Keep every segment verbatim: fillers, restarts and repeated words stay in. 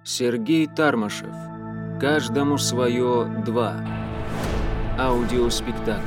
Сергей Тармашев. Каждому свое два. Аудиоспектакль.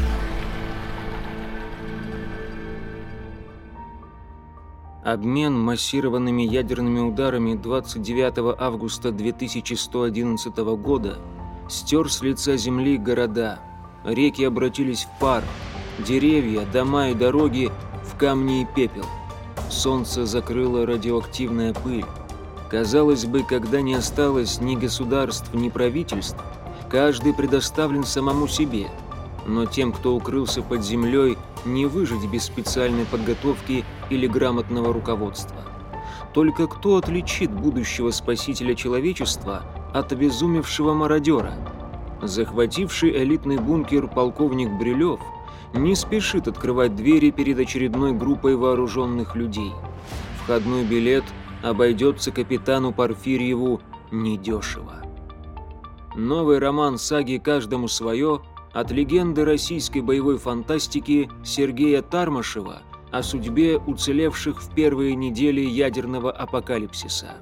Обмен массированными ядерными ударами двадцать девятого августа две тысячи сто одиннадцатого года стер с лица земли города. Реки обратились в пар, деревья, дома и дороги в камни и пепел. Солнце закрыло радиоактивная пыль. Казалось бы, когда не осталось ни государств, ни правительств, каждый предоставлен самому себе. Но тем, кто укрылся под землей, не выжить без специальной подготовки или грамотного руководства. Только кто отличит будущего спасителя человечества от обезумевшего мародера? Захвативший элитный бункер полковник Брилев не спешит открывать двери перед очередной группой вооруженных людей. Входной билет обойдется капитану Порфирьеву недешево. Новый роман саги «Каждому свое» от легенды российской боевой фантастики Сергея Тармашева о судьбе уцелевших в первые недели ядерного апокалипсиса.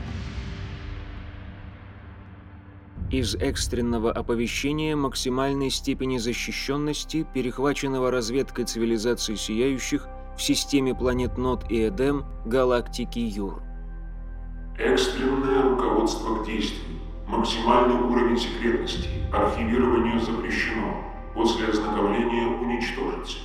Из экстренного оповещения максимальной степени защищенности, перехваченного разведкой цивилизации сияющих в системе планет Нод и Эдем галактики Юр. Экстренное руководство к действию. Максимальный уровень секретности. Архивирование запрещено. После ознакомления уничтожить.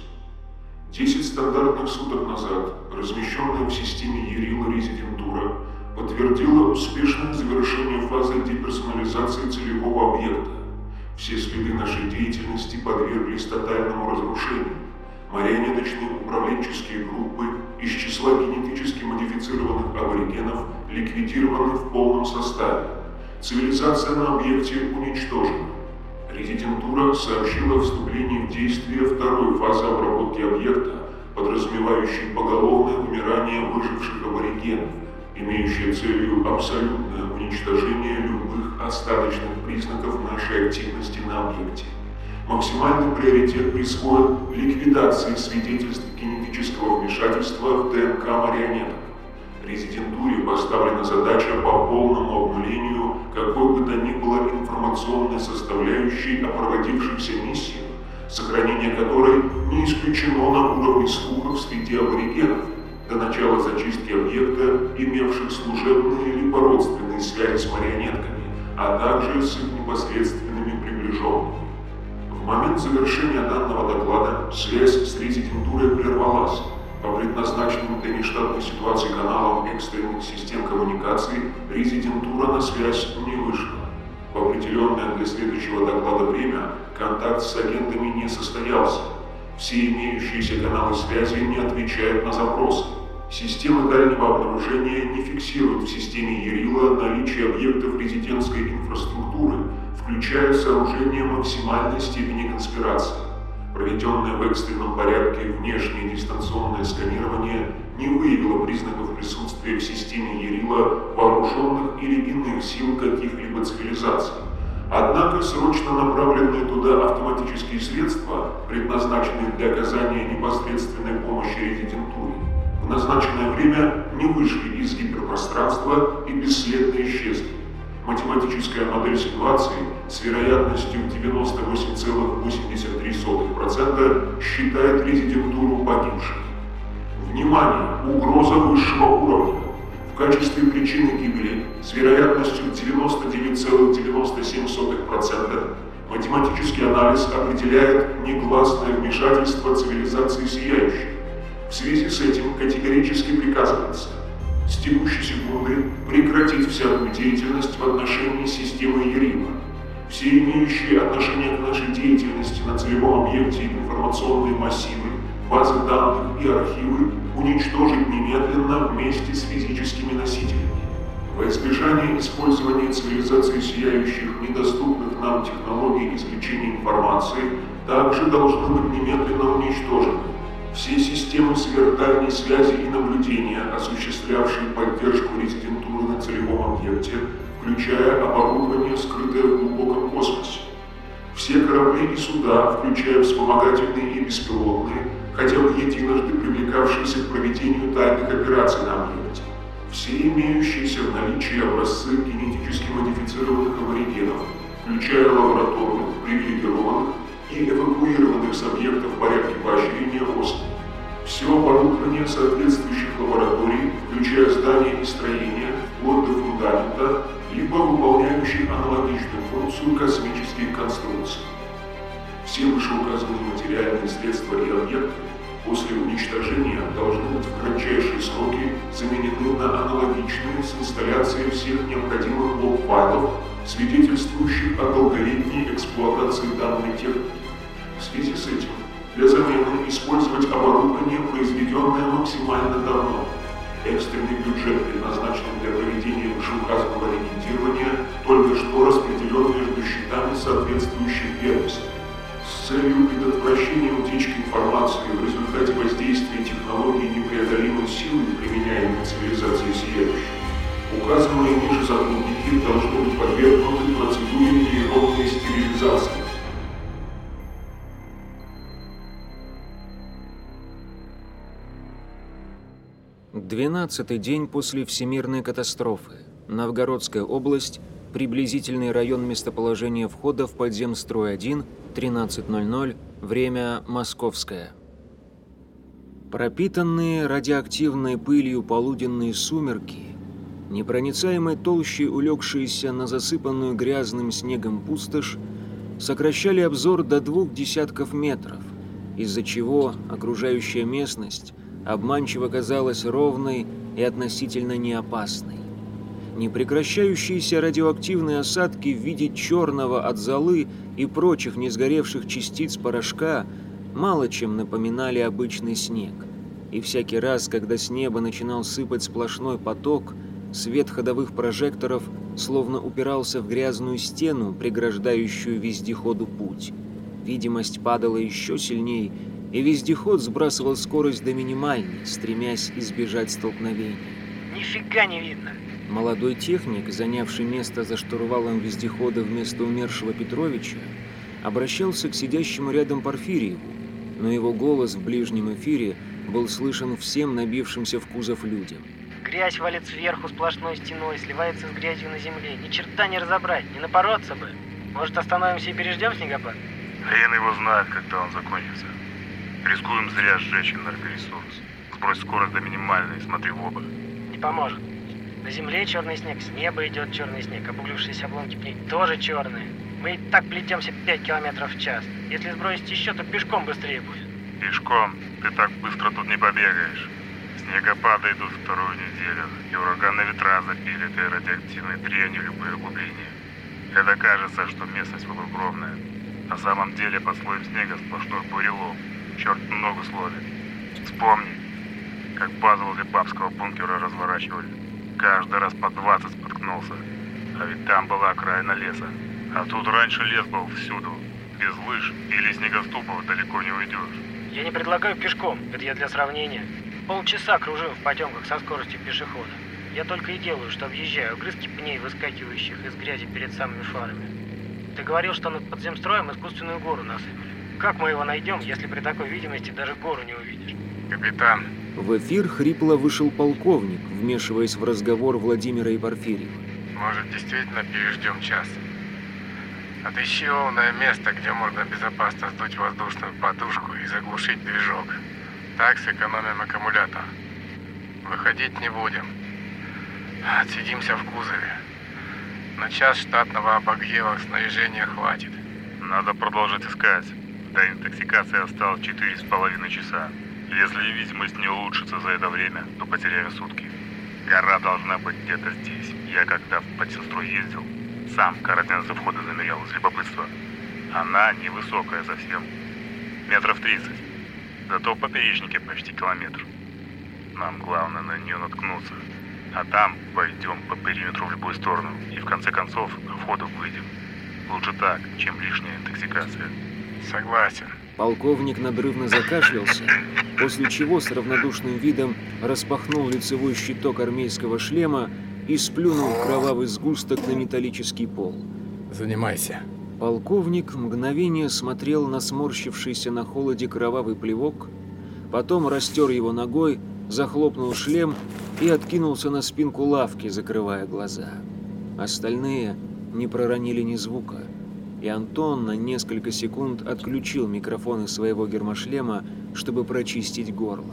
Десять стандартных суток назад размещенная в системе Ярила резидентура подтвердила успешное завершение фазы деперсонализации целевого объекта. Все следы нашей деятельности подверглись тотальному разрушению. Марионеточные управленческие группы из числа генетически модифицированных аборигенов ликвидированы в полном составе. Цивилизация на объекте уничтожена. Резидентура сообщила о вступлении в действие второй фазы обработки объекта, подразумевающей поголовное вымирание выживших аборигенов, имеющее целью абсолютное уничтожение любых остаточных признаков нашей активности на объекте. Максимальный приоритет присвоен ликвидации свидетельств генетического вмешательства в ДНК марионеток. Резидентуре поставлена задача по полному обнулению какой бы то ни было информационной составляющей о проводившихся миссиях, сохранение которой не исключено на уровне слухов среди аборигенов, до начала зачистки объекта, имевших служебные либо родственные связи с марионетками, а также с их непосредственными приближенными. В момент завершения данного доклада связь с резидентурой прервалась. По предназначенным для нештатной ситуации каналам экстренных систем коммуникаций резидентура на связь не вышла. В определенное для следующего доклада время контакт с агентами не состоялся. Все имеющиеся каналы связи не отвечают на запросы. Системы дальнего обнаружения не фиксируют в системе Ярила наличие объектов резидентской инфраструктуры, включая сооружение максимальной степени конспирации. Проведенное в экстренном порядке внешнее дистанционное сканирование не выявило признаков присутствия в системе Ярила вооруженных или иных сил каких-либо цивилизаций. Однако срочно направленные туда автоматические средства, предназначенные для оказания непосредственной помощи резидентуре, в назначенное время не вышли из гиперпространства и бесследно исчезли. Математическая модель ситуации с вероятностью девяносто восемь целых восемьдесят три сотых процента считает резидентуру погибшей. Внимание! Угроза высшего уровня. В качестве причины гибели с вероятностью девяносто девять целых девяносто семь сотых процента математический анализ определяет негласное вмешательство цивилизации сияющих. В связи с этим категорически приказывается с текущей секунды прекратить всякую деятельность в отношении системы Ярила. Все имеющие отношение к нашей деятельности на целевом объекте информационные массивы, базы данных и архивы уничтожить немедленно вместе с физическими носителями. Во избежание использования цивилизации сияющих недоступных нам технологий извлечения информации также должны быть немедленно уничтожены. Все системы сверхдальней связи и наблюдения, осуществлявшие поддержку резидентуры на целевом объекте, включая оборудование, скрытое в глубоком космосе. Все корабли и суда, включая вспомогательные и беспилотные, хотя бы единожды привлекавшиеся к проведению тайных операций на объекте. Все имеющиеся в наличии образцы генетически модифицированных аборигенов, включая лабораторных, привилегированных и эвакуированных с объектов в порядке поощрения ОСН. Все оборудование соответствующих лабораторий, включая здания и строения, вплоть до фундамента, либо выполняющих аналогичную функцию космических конструкций. Все вышеуказанные материальные средства и объекты после уничтожения должны быть в кратчайшие сроки заменены на аналогичные с инсталляцией всех необходимых лог-файлов, свидетельствующих о долголетней эксплуатации данной техники. В связи с этим для замены использовать оборудование, произведенное максимально давно. Экстренный бюджет предназначен для проведения вышеуказанного ремонтирования, только что распределен между счетами соответствующих ведомств. С целью предотвращения утечки информации в результате воздействия технологий непреодолимой силы, применяемой цивилизацией сияющей, указанные ниже сотрудники должны быть подвергнуты процедуре нейронной стерилизации. Двенадцатый день после всемирной катастрофы. Новгородская область. Приблизительный район местоположения входа в подземстрой один. тринадцать ноль ноль. Время московское. Пропитанные радиоактивной пылью полуденные сумерки, непроницаемой толщей улегшиеся на засыпанную грязным снегом пустошь, сокращали обзор до двух десятков метров, из-за чего окружающая местность обманчиво казалась ровной и относительно неопасной. Непрекращающиеся радиоактивные осадки в виде черного от золы и прочих несгоревших частиц порошка мало чем напоминали обычный снег. И всякий раз, когда с неба начинал сыпать сплошной поток, свет ходовых прожекторов словно упирался в грязную стену, преграждающую вездеходу путь. Видимость падала еще сильней, и вездеход сбрасывал скорость до минимальной, стремясь избежать столкновений. Нифига не видно. Молодой техник, занявший место за штурвалом вездехода вместо умершего Петровича, обращался к сидящему рядом Порфирьеву, но его голос в ближнем эфире был слышен всем набившимся в кузов людям. Грязь валит сверху сплошной стеной, сливается с грязью на земле. Ни черта не разобрать, не напороться бы. Может, остановимся и переждем снегопад? Хрен его знает, когда он закончится. Рискуем зря сжечь энергоресурс. Сбрось скорость до минимальной и смотри в оба. Не поможет. На земле черный снег, с неба идет черный снег, обуглившиеся обломки пней тоже черные. Мы и так плетемся пять километров в час. Если сбросить еще, то пешком быстрее будет. Пешком? Ты так быстро тут не побегаешь. Снегопады идут вторую неделю, и ураганные ветра запили этой радиоактивной дрянью любые углубления. Это кажется, что местность вокруг ровная. На самом деле под слоем снега сплошной бурелом. Черт ногу словит. Вспомни, как базу возле бабского бункера разворачивали. Каждый раз по двадцать споткнулся. А ведь там была окраина леса. А тут раньше лес был всюду. Без лыж или снегоступов далеко не уйдешь. Я не предлагаю пешком, это я для сравнения. Полчаса кружим в потемках со скоростью пешехода. Я только и делаю, что объезжаю огрызки пней, выскакивающих из грязи перед самыми фарами. Ты говорил, что над подземстроем искусственную гору насыпали. Как мы его найдем, если при такой видимости даже гору не увидишь? Капитан. В эфир хрипло вышел полковник, вмешиваясь в разговор Владимира и Порфирьева. Может, действительно переждем час? Отыщи ровное место, где можно безопасно сдуть воздушную подушку и заглушить движок. Так сэкономим аккумулятор. Выходить не будем. Отсидимся в кузове. На час штатного обогрева снаряжения хватит. Надо продолжить искать. До интоксикации осталось четыре с половиной часа. Если видимость не улучшится за это время, то потеряем сутки. Гора должна быть где-то здесь. Я когда в подземстрой ездил, сам координаты входа замерял из любопытства. Она невысокая совсем. Метров тридцать. Зато в поперечнике почти километр. Нам главное на нее наткнуться. А там пойдем по периметру в любую сторону. И в конце концов к входу выйдем. Лучше так, чем лишняя интоксикация. Согласен. Полковник надрывно закашлялся, после чего с равнодушным видом распахнул лицевой щиток армейского шлема и сплюнул кровавый сгусток на металлический пол. Занимайся. Полковник мгновение смотрел на сморщившийся на холоде кровавый плевок, потом растер его ногой, захлопнул шлем и откинулся на спинку лавки, закрывая глаза. Остальные не проронили ни звука, и Антон на несколько секунд отключил микрофон из своего гермошлема, чтобы прочистить горло.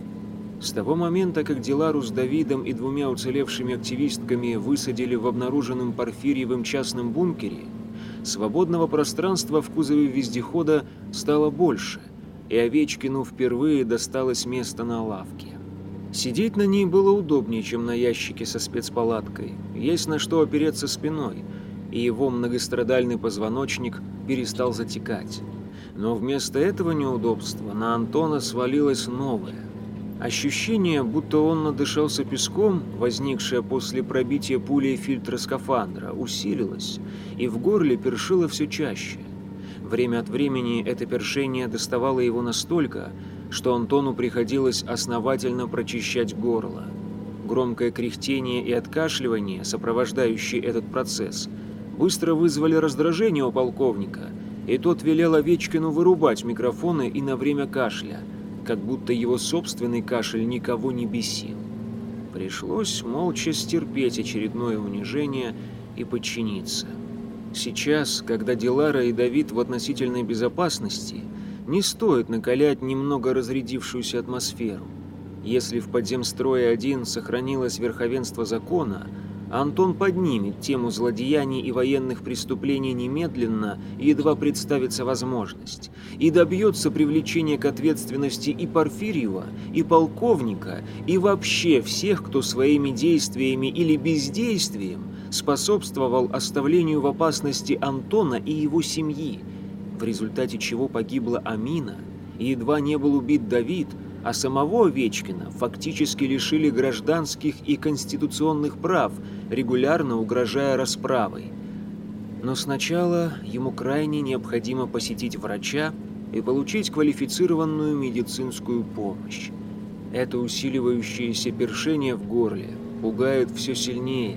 С того момента, как Дилару с Давидом и двумя уцелевшими активистками высадили в обнаруженном Порфирьевым частном бункере, свободного пространства в кузове вездехода стало больше, и Овечкину впервые досталось место на лавке. Сидеть на ней было удобнее, чем на ящике со спецпалаткой, есть на что опереться спиной, и его многострадальный позвоночник перестал затекать. Но вместо этого неудобства на Антона свалилось новое. Ощущение, будто он надышался песком, возникшее после пробития пулей фильтра скафандра, усилилось, и в горле першило все чаще. Время от времени это першение доставало его настолько, что Антону приходилось основательно прочищать горло. Громкое кряхтение и откашливание, сопровождающие этот процесс, быстро вызвали раздражение у полковника, и тот велел Овечкину вырубать микрофоны и на время кашля, как будто его собственный кашель никого не бесил. Пришлось молча стерпеть очередное унижение и подчиниться. Сейчас, когда Дилара и Давид в относительной безопасности, не стоит накалять немного разрядившуюся атмосферу. Если в подземстрое один сохранилось верховенство закона, Антон поднимет тему злодеяний и военных преступлений немедленно, едва представится возможность, и добьется привлечения к ответственности и Порфирьева, и полковника, и вообще всех, кто своими действиями или бездействием способствовал оставлению в опасности Антона и его семьи, в результате чего погибла Амина, и едва не был убит Давид, а самого Овечкина фактически лишили гражданских и конституционных прав, регулярно угрожая расправой. Но сначала ему крайне необходимо посетить врача и получить квалифицированную медицинскую помощь. Это усиливающееся першение в горле пугает все сильнее.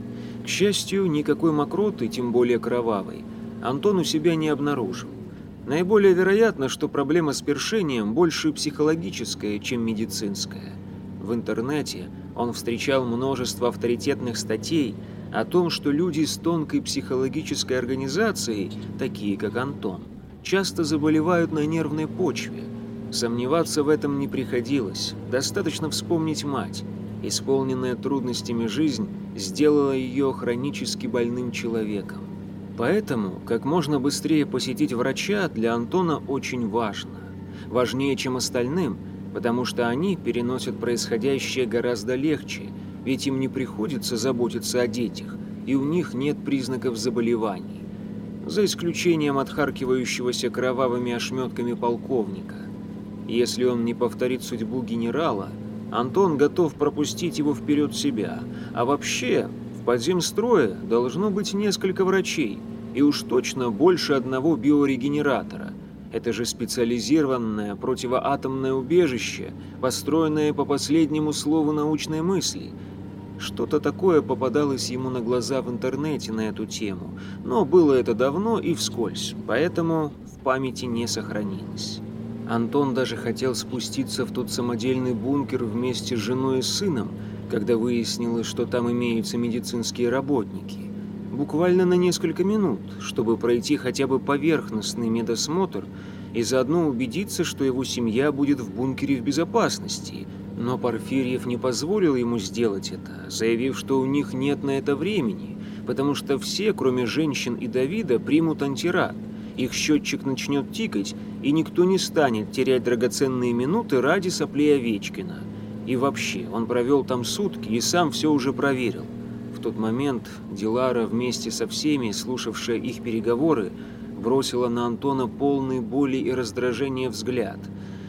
К счастью, никакой мокроты, тем более кровавой, Антон у себя не обнаружил. Наиболее вероятно, что проблема с першением больше психологическая, чем медицинская. В интернете он встречал множество авторитетных статей о том, что люди с тонкой психологической организацией, такие как Антон, часто заболевают на нервной почве. Сомневаться в этом не приходилось, достаточно вспомнить мать. Исполненная трудностями жизнь сделала ее хронически больным человеком. Поэтому как можно быстрее посетить врача для Антона очень важно. Важнее, чем остальным, потому что они переносят происходящее гораздо легче, ведь им не приходится заботиться о детях, и у них нет признаков заболеваний. За исключением отхаркивающегося кровавыми ошметками полковника. Если он не повторит судьбу генерала, Антон готов пропустить его вперед себя, а вообще... В подземстрое должно быть несколько врачей, и уж точно больше одного биорегенератора. Это же специализированное противоатомное убежище, построенное по последнему слову научной мысли. Что-то такое попадалось ему на глаза в интернете на эту тему, но было это давно и вскользь, поэтому в памяти не сохранилось. Антон даже хотел спуститься в тот самодельный бункер вместе с женой и сыном, когда выяснилось, что там имеются медицинские работники. Буквально на несколько минут, чтобы пройти хотя бы поверхностный медосмотр и заодно убедиться, что его семья будет в бункере в безопасности. Но Порфирьев не позволил ему сделать это, заявив, что у них нет на это времени, потому что все, кроме женщин и Давида, примут антирад. Их счетчик начнет тикать, и никто не станет терять драгоценные минуты ради соплей Овечкина. И вообще, он провел там сутки и сам все уже проверил. В тот момент Дилара вместе со всеми, слушавшая их переговоры, бросила на Антона полный боли и раздражения взгляд.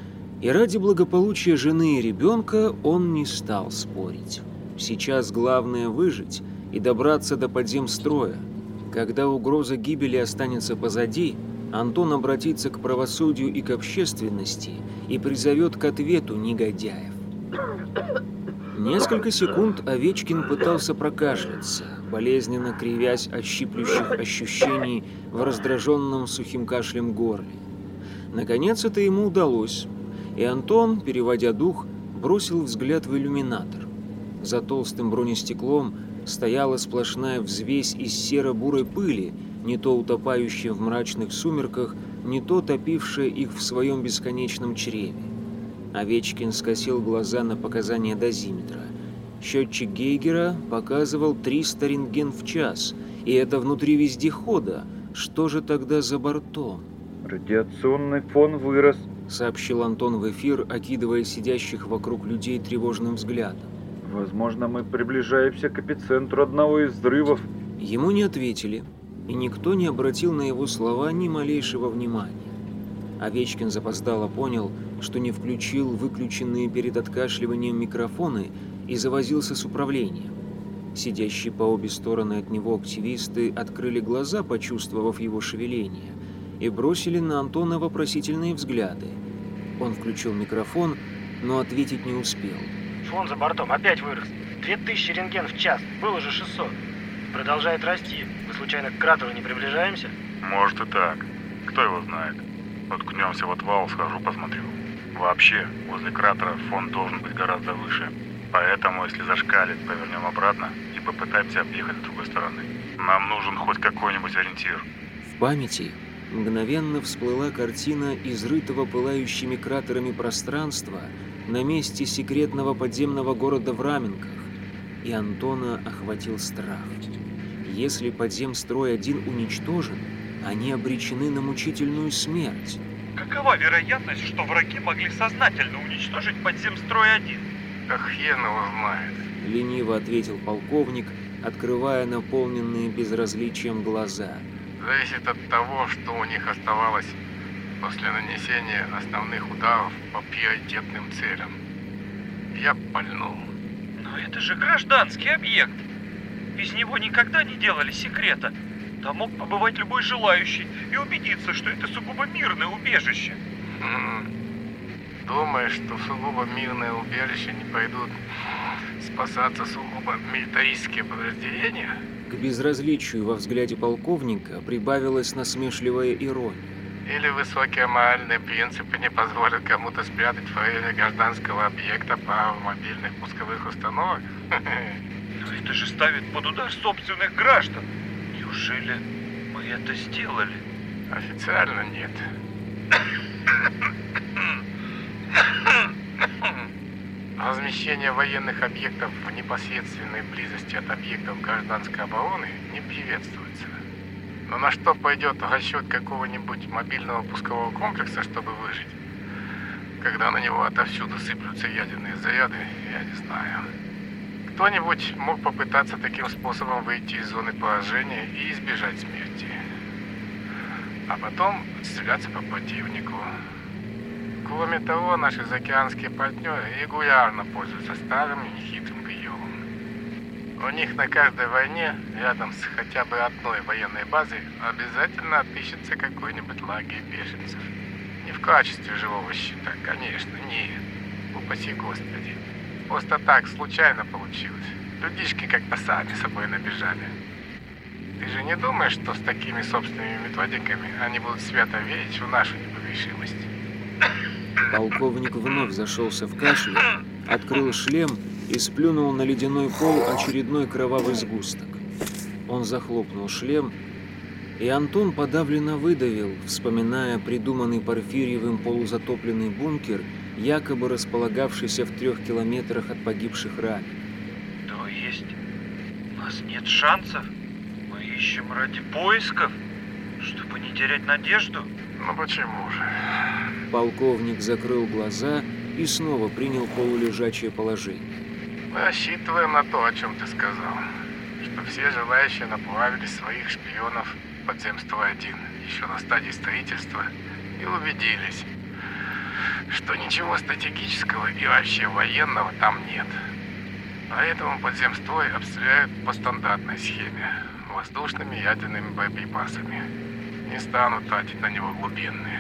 И ради благополучия жены и ребенка он не стал спорить. Сейчас главное выжить и добраться до подземстроя. Когда угроза гибели останется позади, Антон обратится к правосудию и к общественности и призовет к ответу негодяев. Несколько секунд Овечкин пытался прокашляться, болезненно кривясь от щиплющих ощущений в раздраженном сухим кашлем горле. Наконец это ему удалось, и Антон, переводя дух, бросил взгляд в иллюминатор. За толстым бронестеклом стояла сплошная взвесь из серо-бурой пыли, не то утопающая в мрачных сумерках, не то топившая их в своем бесконечном чреве. Овечкин скосил глаза на показания дозиметра. Счетчик Гейгера показывал триста рентген в час, и это внутри вездехода. Что же тогда за бортом? «Радиационный фон вырос», — сообщил Антон в эфир, окидывая сидящих вокруг людей тревожным взглядом. «Возможно, мы приближаемся к эпицентру одного из взрывов». Ему не ответили, и никто не обратил на его слова ни малейшего внимания. Овечкин запоздало понял, что не включил выключенные перед откашливанием микрофоны и завозился с управлением. Сидящие по обе стороны от него активисты открыли глаза, почувствовав его шевеление, и бросили на Антона вопросительные взгляды. Он включил микрофон, но ответить не успел. Фон за бортом опять вырос. Две тысячи рентген в час. Было же шестьсот. Продолжает расти. Мы случайно к кратеру не приближаемся? Может и так. Кто его знает. Уткнемся в отвал, схожу посмотрю. Вообще, возле кратера фон должен быть гораздо выше. Поэтому, если зашкалит, повернем обратно и попытаемся объехать с другой стороны. Нам нужен хоть какой-нибудь ориентир. В памяти мгновенно всплыла картина изрытого пылающими кратерами пространства на месте секретного подземного города в Раменках, и Антона охватил страх. Если подземстрой один уничтожен, они обречены на мучительную смерть. Какова вероятность, что враги могли сознательно уничтожить подземстрой один? Да хрен его знает. Лениво ответил полковник, открывая наполненные безразличием глаза. Зависит от того, что у них оставалось после нанесения основных ударов по приоритетным целям. Я пальнул. Но это же гражданский объект. Из него никогда не делали секрета. Там мог побывать любой желающий и убедиться, что это сугубо мирное убежище. Думаешь, что в сугубо мирное убежище не пойдут спасаться сугубо милитаристские подразделения? К безразличию во взгляде полковника прибавилась насмешливая ирония. Или высокие моральные принципы не позволят кому-то спрятать форели гражданского объекта по мобильных пусковых установок? Но это же ставит под удар собственных граждан. Неужели мы это сделали? Официально нет. Размещение военных объектов в непосредственной близости от объектов гражданской обороны не приветствуется. Но на что пойдет расчет какого-нибудь мобильного пускового комплекса, чтобы выжить, когда на него отовсюду сыплются ядерные заряды, я не знаю. Кто-нибудь мог попытаться таким способом выйти из зоны поражения и избежать смерти. А потом стреляться по противнику. Кроме того, наши заокеанские партнеры регулярно пользуются старым и нехитрым приемом. У них на каждой войне, рядом с хотя бы одной военной базой, обязательно отыщется какой-нибудь лагерь беженцев. Не в качестве живого щита, конечно, нет. Упаси Господи. Просто так, случайно получилось. Людишки как-то сами собой набежали. Ты же не думаешь, что с такими собственными методиками они будут свято верить в нашу непогрешимость? Полковник вновь зашелся в кашле, открыл шлем и сплюнул на ледяной пол очередной кровавый сгусток. Он захлопнул шлем, и Антон подавленно выдавил, вспоминая придуманный Порфирьевым полузатопленный бункер, якобы располагавшийся в трех километрах от погибших раненых. То есть у нас нет шансов? Мы ищем ради поисков, чтобы не терять надежду? Ну почему же? Полковник закрыл глаза и снова принял полулежачее положение. Мы рассчитываем на то, о чем ты сказал, что все желающие направили своих шпионов в подземстрой один еще на стадии строительства и убедились, что ничего стратегического и вообще военного там нет. Поэтому подземстрой обстреляют по стандартной схеме, воздушными ядерными боеприпасами. Не станут тратить на него глубинные.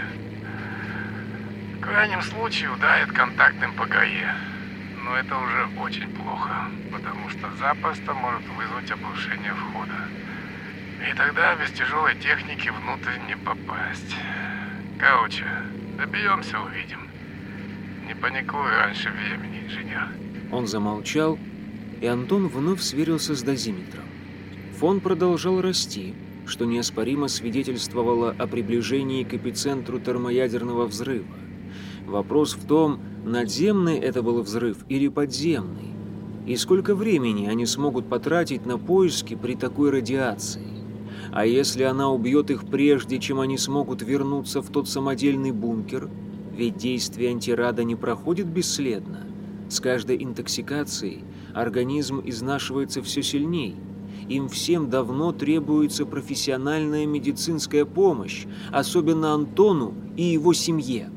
В крайнем случае ударят контактным по горе. Но это уже очень плохо, потому что запросто может вызвать обрушение входа. И тогда без тяжелой техники внутрь не попасть. Короче, доберемся, увидим. Не паникуй раньше времени, инженер. Он замолчал и Антон вновь сверился с дозиметром. Фон продолжал расти, что неоспоримо свидетельствовало о приближении к эпицентру термоядерного взрыва. Вопрос в том, надземный это был взрыв или подземный, и сколько времени они смогут потратить на поиски при такой радиации. А если она убьет их прежде, чем они смогут вернуться в тот самодельный бункер? Ведь действие антирада не проходит бесследно. С каждой интоксикацией организм изнашивается все сильней. Им всем давно требуется профессиональная медицинская помощь, особенно Антону и его семье.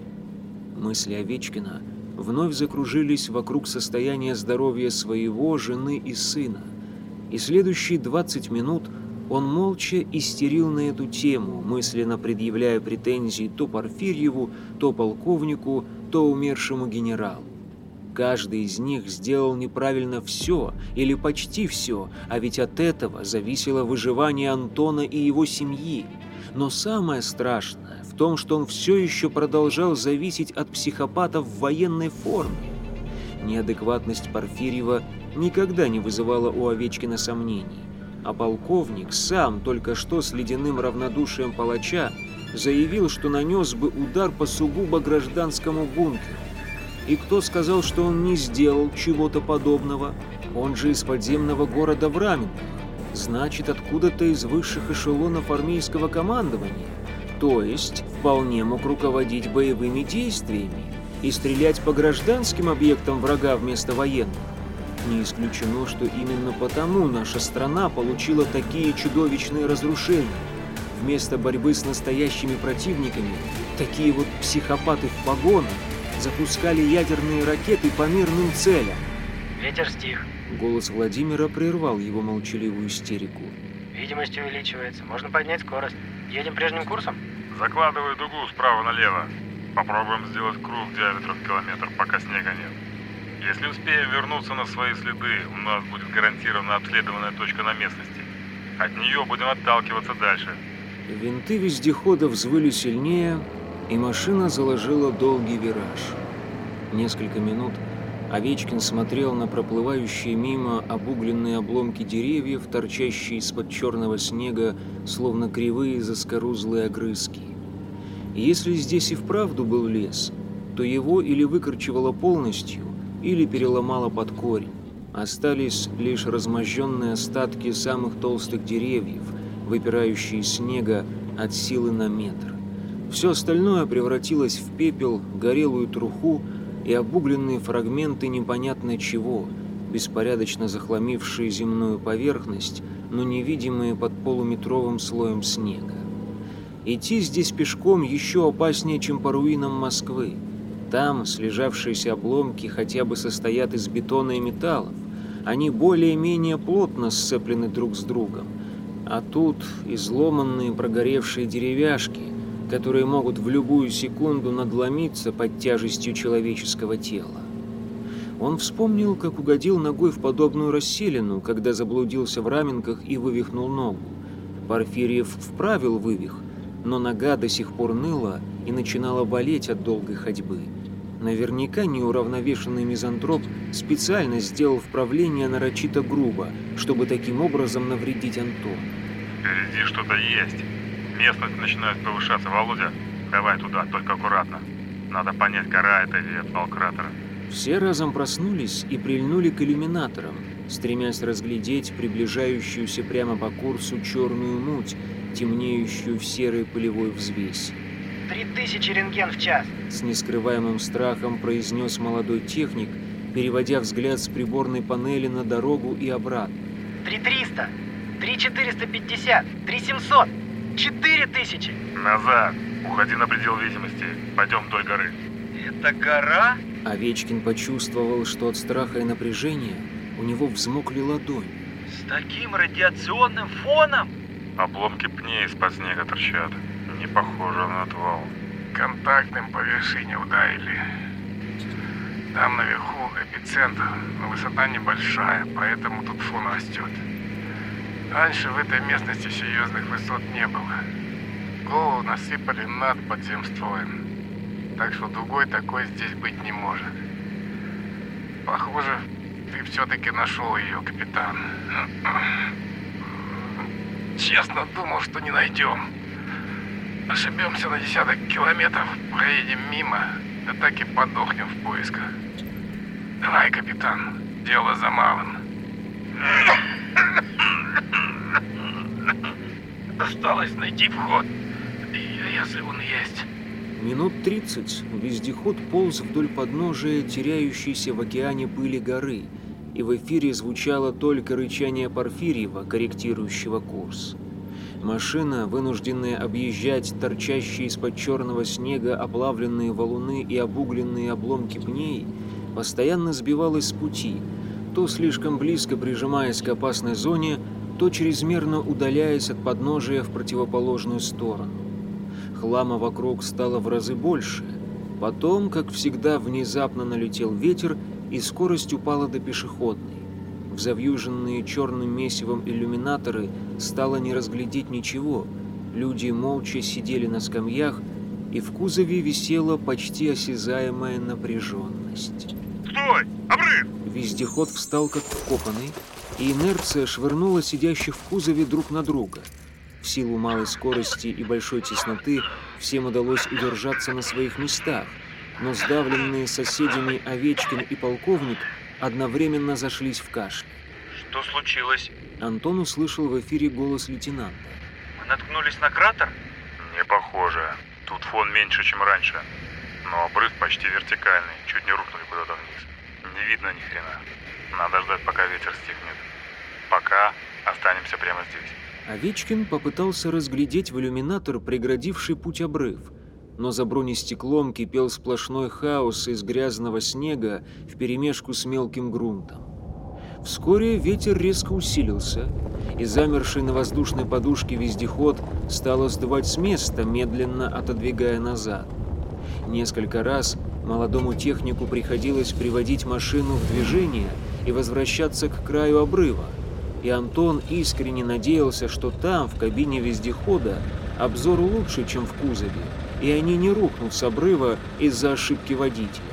Мысли Овечкина вновь закружились вокруг состояния здоровья своего, жены и сына. И следующие двадцать минут он молча истерил на эту тему, мысленно предъявляя претензии то Порфирьеву, то полковнику, то умершему генералу. Каждый из них сделал неправильно все, или почти все, а ведь от этого зависело выживание Антона и его семьи. Но самое страшное в том, что он все еще продолжал зависеть от психопата в военной форме. Неадекватность Порфирьева никогда не вызывала у Овечкина сомнений, а полковник сам только что с ледяным равнодушием палача заявил, что нанес бы удар по сугубо гражданскому бункеру. И кто сказал, что он не сделал чего-то подобного? Он же из подземного города в Раменках. Значит, откуда-то из высших эшелонов армейского командования. То есть, вполне мог руководить боевыми действиями и стрелять по гражданским объектам врага вместо военных. Не исключено, что именно потому наша страна получила такие чудовищные разрушения. Вместо борьбы с настоящими противниками, такие вот психопаты в погонах запускали ядерные ракеты по мирным целям. Ветер стих. Голос Владимира прервал его молчаливую истерику. Видимость увеличивается. Можно поднять скорость. Едем прежним курсом? Закладывай дугу справа налево. Попробуем сделать круг диаметром километр, пока снега нет. Если успеем вернуться на свои следы, у нас будет гарантированно обследованная точка на местности. От нее будем отталкиваться дальше. Винты вездехода взвыли сильнее, и машина заложила долгий вираж. Несколько минут Овечкин смотрел на проплывающие мимо обугленные обломки деревьев, торчащие из-под черного снега, словно кривые заскорузлые огрызки. И если здесь и вправду был лес, то его или выкорчевало полностью, или переломало под корень. Остались лишь разможженные остатки самых толстых деревьев, выпирающие из снега от силы на метр. Все остальное превратилось в пепел, горелую труху и обугленные фрагменты непонятно чего, беспорядочно захламившие земную поверхность, но невидимые под полуметровым слоем снега. Идти здесь пешком еще опаснее, чем по руинам Москвы. Там слежавшиеся обломки хотя бы состоят из бетона и металлов. Они более-менее плотно сцеплены друг с другом. А тут изломанные прогоревшие деревяшки, которые могут в любую секунду надломиться под тяжестью человеческого тела. Он вспомнил, как угодил ногой в подобную расселину, когда заблудился в Раменках и вывихнул ногу. Порфирьев вправил вывих, но нога до сих пор ныла и начинала болеть от долгой ходьбы. Наверняка неуравновешенный мизантроп специально сделал вправление нарочито грубо, чтобы таким образом навредить Антону. Впереди что-то есть. Местность начинает повышаться. Володя, давай туда, только аккуратно. Надо понять, гора это или отвал кратера. Все разом проснулись и прильнули к иллюминаторам, стремясь разглядеть приближающуюся прямо по курсу черную муть, темнеющую в серой пылевой взвеси. Три тысячи рентген в час. С нескрываемым страхом произнес молодой техник, переводя взгляд с приборной панели на дорогу и обратно. Три триста, три четыреста пятьдесят, три семьсот, четыре тысячи. Назад. Уходи на предел видимости. Пойдем вдоль горы. Это гора? Овечкин почувствовал, что от страха и напряжения у него взмокли ладони. С таким радиационным фоном? Обломки пней из-под снега торчат. Не похоже на отвал. Контактным по вершине ударили. Там наверху эпицентр, но высота небольшая, поэтому тут фон растет. Раньше в этой местности серьезных высот не было. Голову насыпали над подземствоем. Так что дугой такой здесь быть не может. Похоже, ты все-таки нашел ее, капитан. Честно думал, что не найдем. Ошибемся на десяток километров, проедем мимо, да так и подохнем в поисках. Давай, капитан, дело за малым. Осталось найти вход, если он есть. Минут тридцать вездеход полз вдоль подножия теряющейся в океане пыли горы, и в эфире звучало только рычание Порфирьева, корректирующего курс. Машина, вынужденная объезжать торчащие из-под черного снега оплавленные валуны и обугленные обломки пней, постоянно сбивалась с пути, то слишком близко прижимаясь к опасной зоне, то чрезмерно удаляясь от подножия в противоположную сторону. Хлама вокруг стало в разы больше. Потом, как всегда, внезапно налетел ветер, и скорость упала до пешеходной. В завьюженные черным месивом иллюминаторы стало не разглядеть ничего. Люди молча сидели на скамьях, и в кузове висела почти осязаемая напряженность. Стой! Обрыв! Вездеход встал как вкопанный, и инерция швырнула сидящих в кузове друг на друга. В силу малой скорости и большой тесноты всем удалось удержаться на своих местах, но сдавленные соседями Овечкин и полковник одновременно зашлись в кашле. Что случилось? Антон услышал в эфире голос лейтенанта. Мы наткнулись на кратер? Не похоже. Тут фон меньше, чем раньше. Но обрыв почти вертикальный, чуть не рухнули куда-то вниз. Не видно ни хрена. Надо ждать, пока ветер стихнет. Пока останемся прямо здесь. Овечкин попытался разглядеть в иллюминатор преградивший путь обрыв, но за бронестеклом кипел сплошной хаос из грязного снега вперемешку с мелким грунтом. Вскоре ветер резко усилился, и замерший на воздушной подушке вездеход стало сдувать с места, медленно отодвигая назад. Несколько раз молодому технику приходилось приводить машину в движение и возвращаться к краю обрыва, и Антон искренне надеялся, что там, в кабине вездехода, обзор лучше, чем в кузове, и они не рухнут с обрыва из-за ошибки водителя.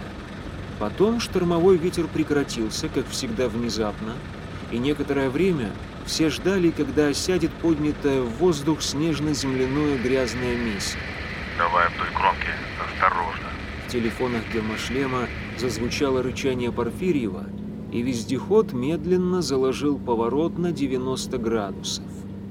Потом штормовой ветер прекратился, как всегда внезапно, и некоторое время все ждали, когда осядет поднятое в воздух снежно-земляное грязное месиво. Давай вдоль кромки, осторожно. В телефонах гермошлема зазвучало рычание Порфирьева, и вездеход медленно заложил поворот на девяносто градусов.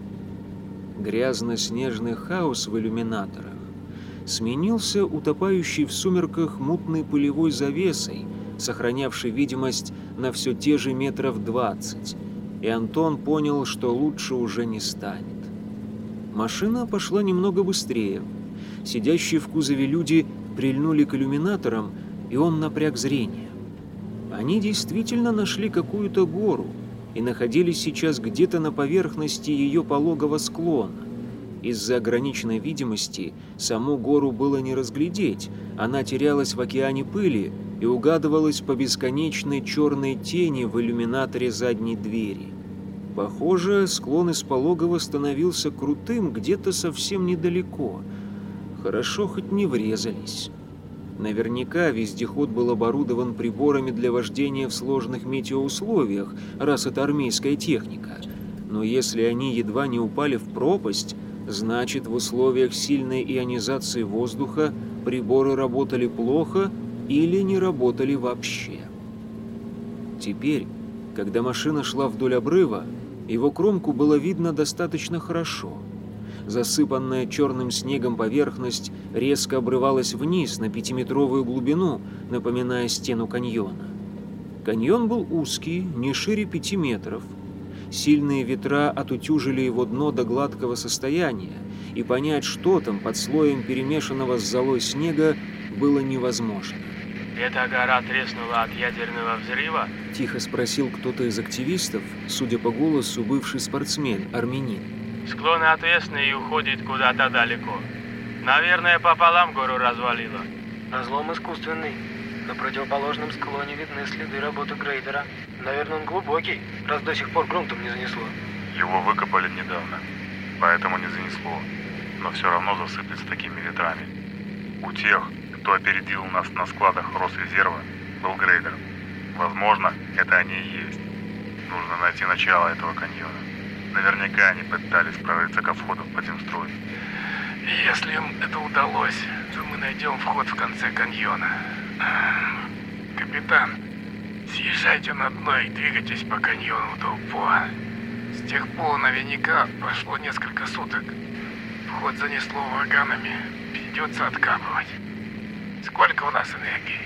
Грязно-снежный хаос в иллюминаторах сменился утопающей в сумерках мутной пылевой завесой, сохранявшей видимость на все те же метров двадцать, и Антон понял, что лучше уже не станет. Машина пошла немного быстрее. Сидящие в кузове люди прильнули к иллюминаторам, и он напряг зрение. Они действительно нашли какую-то гору и находились сейчас где-то на поверхности ее пологого склона. Из-за ограниченной видимости саму гору было не разглядеть, она терялась в океане пыли и угадывалась по бесконечной черной тени в иллюминаторе задней двери. Похоже, склон из пологого становился крутым где-то совсем недалеко. Хорошо, хоть не врезались. Наверняка вездеход был оборудован приборами для вождения в сложных метеоусловиях, раз это армейская техника. Но если они едва не упали в пропасть, значит, в условиях сильной ионизации воздуха приборы работали плохо или не работали вообще. Теперь, когда машина шла вдоль обрыва, его кромку было видно достаточно хорошо. Засыпанная черным снегом поверхность резко обрывалась вниз на пятиметровую глубину, напоминая стену каньона. Каньон был узкий, не шире пяти метров. Сильные ветра отутюжили его дно до гладкого состояния, и понять, что там под слоем перемешанного с золой снега, было невозможно. «Эта гора треснула от ядерного взрыва?» – тихо спросил кто-то из активистов, судя по голосу, бывший спортсмен, армянин. Склон отвесный и уходит куда-то далеко. Наверное, пополам гору развалило. Разлом искусственный. На противоположном склоне видны следы работы грейдера. Наверное, он глубокий, раз до сих пор грунтом не занесло. Его выкопали недавно, поэтому не занесло. Но все равно засыплет с такими ветрами. У тех, кто опередил нас на складах Росрезерва, был грейдер. Возможно, это они и есть. Нужно найти начало этого каньона. Наверняка они пытались прорыться ко входу в подземстрой. Если им это удалось, то мы найдем вход в конце каньона. Капитан, съезжайте на дно и двигайтесь по каньону до упора. С тех пор наверняка прошло несколько суток. Вход занесло ураганами. Придется откапывать. Сколько у нас энергии?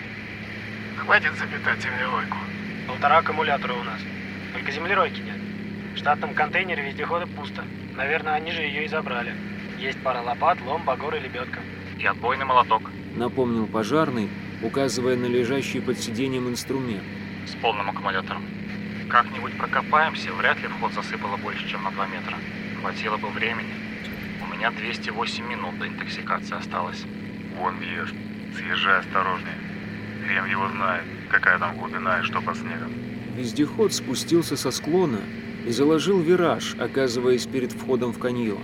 Хватит запитать землеройку? Полтора аккумулятора у нас. Только землеройки нет. В штатном контейнере вездехода пусто. Наверное, они же ее и забрали. Есть пара лопат, лом, багор и лебедка. И отбойный молоток. Напомнил пожарный, указывая на лежащий под сиденьем инструмент. С полным аккумулятором. Как-нибудь прокопаемся, вряд ли вход засыпало больше, чем на два метра. Хватило бы времени. У меня двести восемь минут до интоксикации осталось. Вон въезд. Съезжай осторожнее. Хрен его знает, какая там глубина и что под снегом. Вездеход спустился со склона и заложил вираж, оказываясь перед входом в каньон.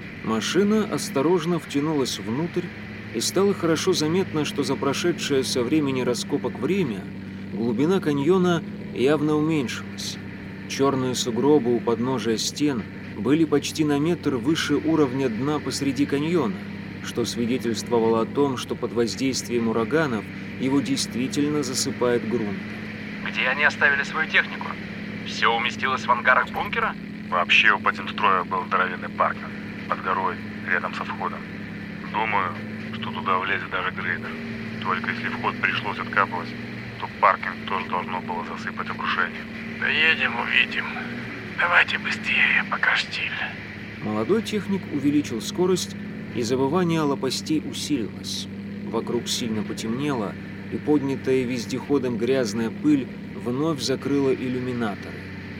Машина осторожно втянулась внутрь, и стало хорошо заметно, что за прошедшее со времени раскопок время глубина каньона явно уменьшилась. Черные сугробы у подножия стен были почти на метр выше уровня дна посреди каньона, что свидетельствовало о том, что под воздействием ураганов его действительно засыпает грунт. Где они оставили свою технику? Все уместилось в ангарах бункера? Вообще у подземстроя был здоровенный паркинг под горой, рядом со входом. Думаю, что туда влезет даже грейдер. Только если вход пришлось откапывать, то паркинг тоже должно было засыпать обрушением. Доедем, увидим. Давайте быстрее, пока штиль. Молодой техник увеличил скорость, и завывание лопастей усилилось. Вокруг сильно потемнело, и поднятая вездеходом грязная пыль вновь закрыла иллюминаторы.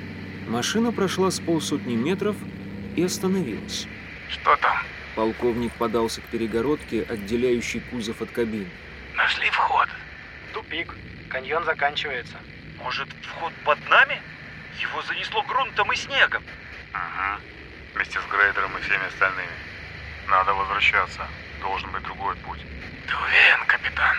Машина прошла с полсотни метров и остановилась. Что там? Полковник подался к перегородке, отделяющей кузов от кабины. Нашли вход. Тупик. Каньон заканчивается. Может, вход под нами? Его занесло грунтом и снегом. Угу. Вместе с грейдером и всеми остальными. Надо возвращаться. Должен быть другой путь. Ты уверен, капитан?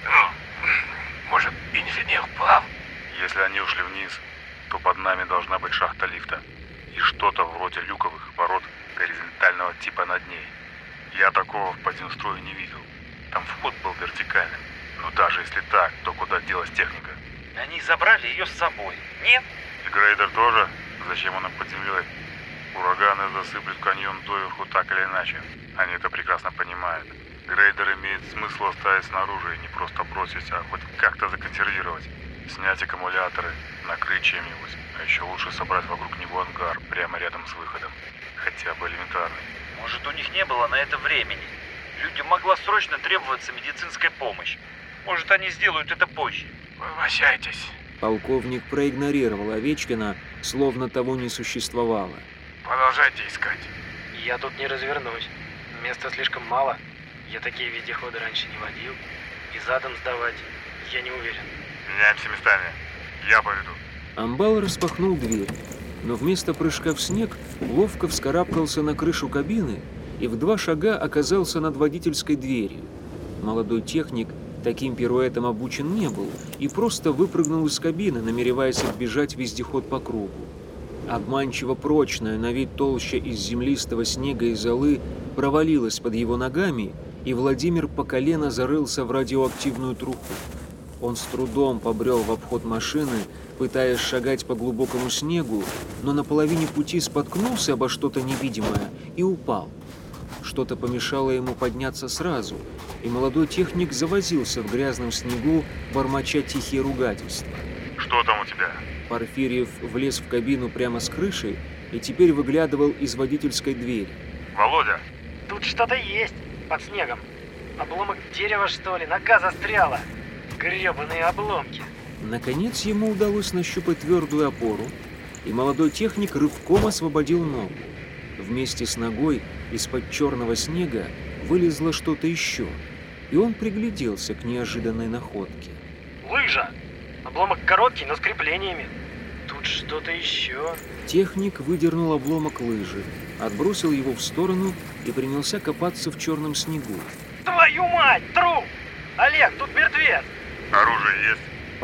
Ну, может, инженер прав? Если они ушли вниз, то под нами должна быть шахта лифта. И что-то вроде люковых ворот горизонтального типа над ней. Я такого в подземстрое не видел. Там вход был вертикальным. Но даже если так, то куда делась техника? Они забрали ее с собой. Нет? И грейдер тоже? Зачем он им под землей? Ураганы засыплют каньон доверху так или иначе. Они это прекрасно понимают. Грейдер имеет смысл оставить снаружи и не просто бросить, а хоть как-то законсервировать. Снять аккумуляторы, накрыть чем-нибудь. А еще лучше собрать вокруг него ангар, прямо рядом с выходом. Хотя бы элементарный. Может, у них не было на это времени. Людям могла срочно требоваться медицинская помощь. Может, они сделают это позже. Возвращайтесь. Полковник проигнорировал Овечкина, словно того не существовало. Продолжайте искать. Я тут не развернусь. Места слишком мало. Я такие вездеходы раньше не водил. И задом сдавать я не уверен. Меняемся местами. Я поведу. Амбал распахнул дверь, но вместо прыжка в снег ловко вскарабкался на крышу кабины и в два шага оказался над водительской дверью. Молодой техник таким пируэтом обучен не был и просто выпрыгнул из кабины, намереваясь оббежать вездеход по кругу. Обманчиво прочная на вид толща из землистого снега и золы провалилась под его ногами, и Владимир по колено зарылся в радиоактивную труху. Он с трудом побрел в обход машины, пытаясь шагать по глубокому снегу, но на половине пути споткнулся обо что-то невидимое и упал. Что-то помешало ему подняться сразу, и молодой техник завозился в грязном снегу, бормоча тихие ругательства. Что там у тебя? Порфирьев влез в кабину прямо с крыши и теперь выглядывал из водительской двери. Володя! Тут что-то есть под снегом. Обломок дерева, что ли? Нога застряла. Гребаные обломки. Наконец ему удалось нащупать твердую опору, и молодой техник рывком освободил ногу. Вместе с ногой из-под черного снега вылезло что-то еще, и он пригляделся к неожиданной находке. Лыжа! Обломок короткий, но с креплениями. Тут что-то еще. Техник выдернул обломок лыжи, отбросил его в сторону и принялся копаться в черном снегу. Твою мать, труп! Олег, тут мертвец! Оружие есть?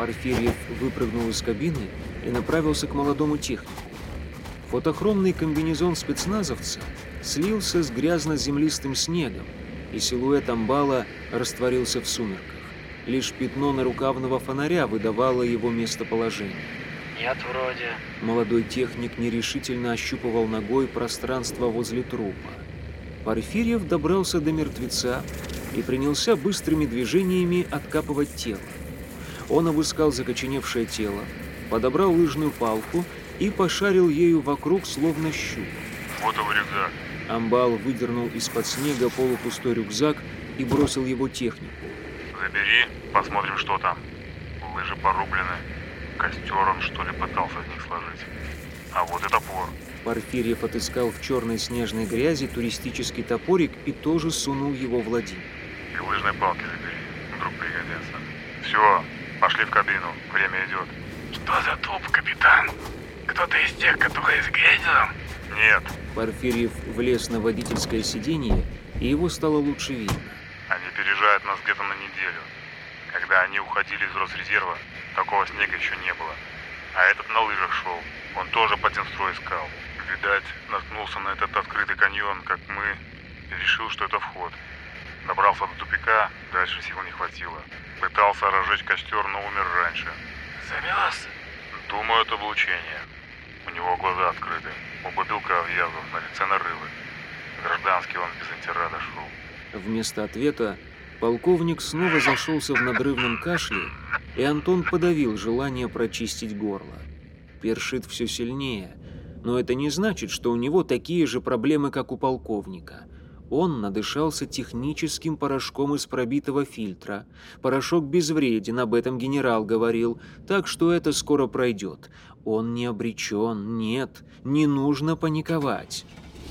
Порфирьев выпрыгнул из кабины и направился к молодому технику. Фотохромный комбинезон спецназовца слился с грязно-землистым снегом, и силуэт амбала растворился в сумерках. Лишь пятно нарукавного фонаря выдавало его местоположение. Нет, вроде. Молодой техник нерешительно ощупывал ногой пространство возле трупа. Порфирьев добрался до мертвеца и принялся быстрыми движениями откапывать тело. Он обыскал закоченевшее тело, подобрал лыжную палку и пошарил ею вокруг, словно щуп. Вот его рюкзак. Амбал выдернул из-под снега полупустой рюкзак и бросил его технику. Забери, посмотрим, что там. Лыжи порублены. Костер он, что ли, пытался из них сложить. А вот и топор. Порфирьев отыскал в черной снежной грязи туристический топорик и тоже сунул его в ладинь. И лыжные палки забери, вдруг пригодятся. Все, пошли в кабину, время идет. Что за труп, капитан? Кто-то из тех, которые с Грейзером? Нет. Порфирьев влез на водительское сиденье, и его стало лучше видно. Они переезжают нас где-то на неделю. Когда они уходили из Росрезерва, такого снега еще не было. А этот на лыжах шел. Он тоже подземстрой искал. Видать, наткнулся на этот открытый каньон, как мы, и решил, что это вход. Добрался до тупика, дальше сил не хватило. Пытался разжечь костер, но умер раньше. Замерз? Думаю, это облучение. У него глаза открыты. Оба белка в язвах, на лице нарывы. Гражданский он без антирада шел. Вместо ответа полковник снова зашелся в надрывном кашле, и Антон подавил желание прочистить горло. Першит все сильнее, но это не значит, что у него такие же проблемы, как у полковника. Он надышался техническим порошком из пробитого фильтра. Порошок безвреден, об этом генерал говорил, так что это скоро пройдет. Он не обречен, нет, не нужно паниковать.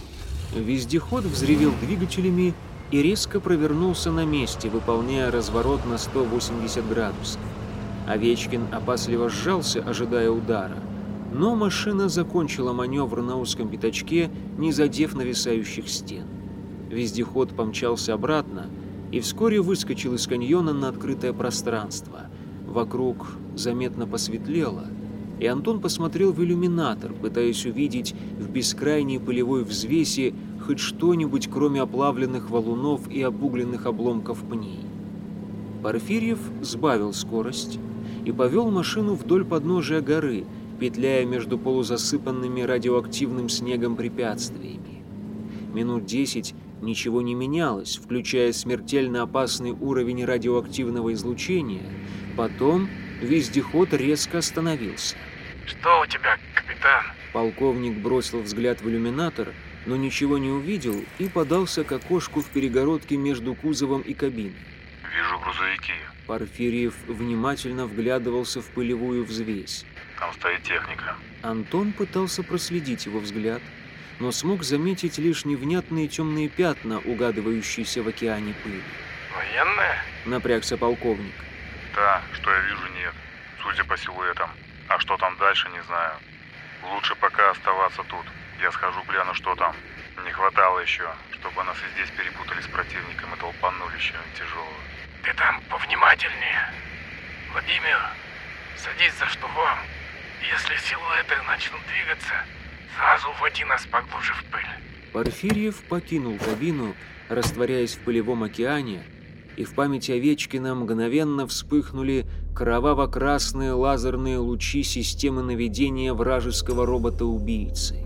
Вездеход взревел двигателями и резко провернулся на месте, выполняя разворот на сто восемьдесят градусов. Овечкин опасливо сжался, ожидая удара, но машина закончила маневр на узком пятачке, не задев нависающих стен. Вездеход помчался обратно и вскоре выскочил из каньона на открытое пространство. Вокруг заметно посветлело, и Антон посмотрел в иллюминатор, пытаясь увидеть в бескрайней пылевой взвеси хоть что-нибудь, кроме оплавленных валунов и обугленных обломков пней. Порфирьев сбавил скорость и повел машину вдоль подножия горы, петляя между полузасыпанными радиоактивным снегом препятствиями. Минут десять ничего не менялось, включая смертельно опасный уровень радиоактивного излучения. Потом вездеход резко остановился. Что у тебя, капитан? Полковник бросил взгляд в иллюминатор, но ничего не увидел и подался к окошку в перегородке между кузовом и кабиной. Вижу грузовики. Порфирьев внимательно вглядывался в пылевую взвесь. Там стоит техника. Антон пытался проследить его взгляд, но смог заметить лишь невнятные темные пятна, угадывающиеся в океане пыли. Военная? Напрягся полковник. Да, что я вижу, нет. Судя по силуэтам. А что там дальше, не знаю. Лучше пока оставаться тут. Я схожу, гляну, что там. Не хватало еще, чтобы нас и здесь перепутали с противником и толпанули чем-нибудь тяжелого. Ты там повнимательнее. Владимир, садись за штурвал. Если силуэты начнут двигаться, сразу уводи нас поглубже в пыль. Порфирьев покинул кабину, растворяясь в пылевом океане, и в памяти Овечкина мгновенно вспыхнули кроваво-красные лазерные лучи системы наведения вражеского робота-убийцы.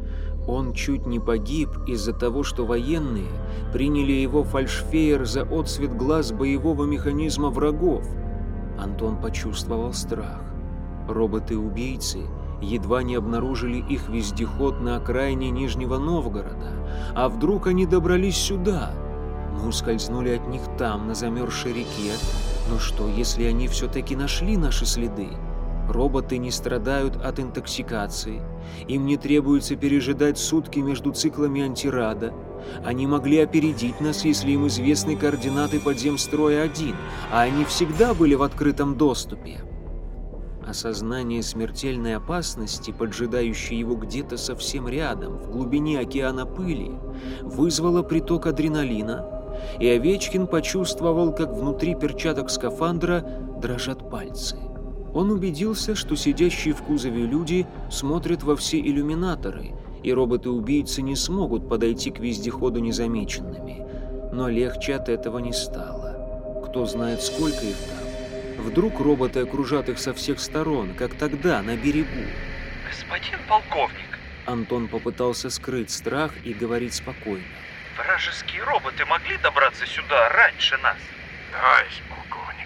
Он чуть не погиб из-за того, что военные приняли его фальшфейер за отсвет глаз боевого механизма врагов. Антон почувствовал страх. Роботы-убийцы едва не обнаружили их вездеход на окраине Нижнего Новгорода. А вдруг они добрались сюда? Мы ускользнули от них там, на замерзшей реке. Но что, если они все-таки нашли наши следы? Роботы не страдают от интоксикации. Им не требуется пережидать сутки между циклами антирада. Они могли опередить нас, если им известны координаты подземстроя один, а они всегда были в открытом доступе. Осознание смертельной опасности, поджидающей его где-то совсем рядом, в глубине океана пыли, вызвало приток адреналина, и Овечкин почувствовал, как внутри перчаток скафандра дрожат пальцы. Он убедился, что сидящие в кузове люди смотрят во все иллюминаторы, и роботы-убийцы не смогут подойти к вездеходу незамеченными. Но легче от этого не стало. Кто знает, сколько их там. Вдруг роботы окружат их со всех сторон, как тогда, на берегу. Господин полковник, Антон попытался скрыть страх и говорить спокойно. вражеские роботы могли добраться сюда раньше нас? Товарищ полковник.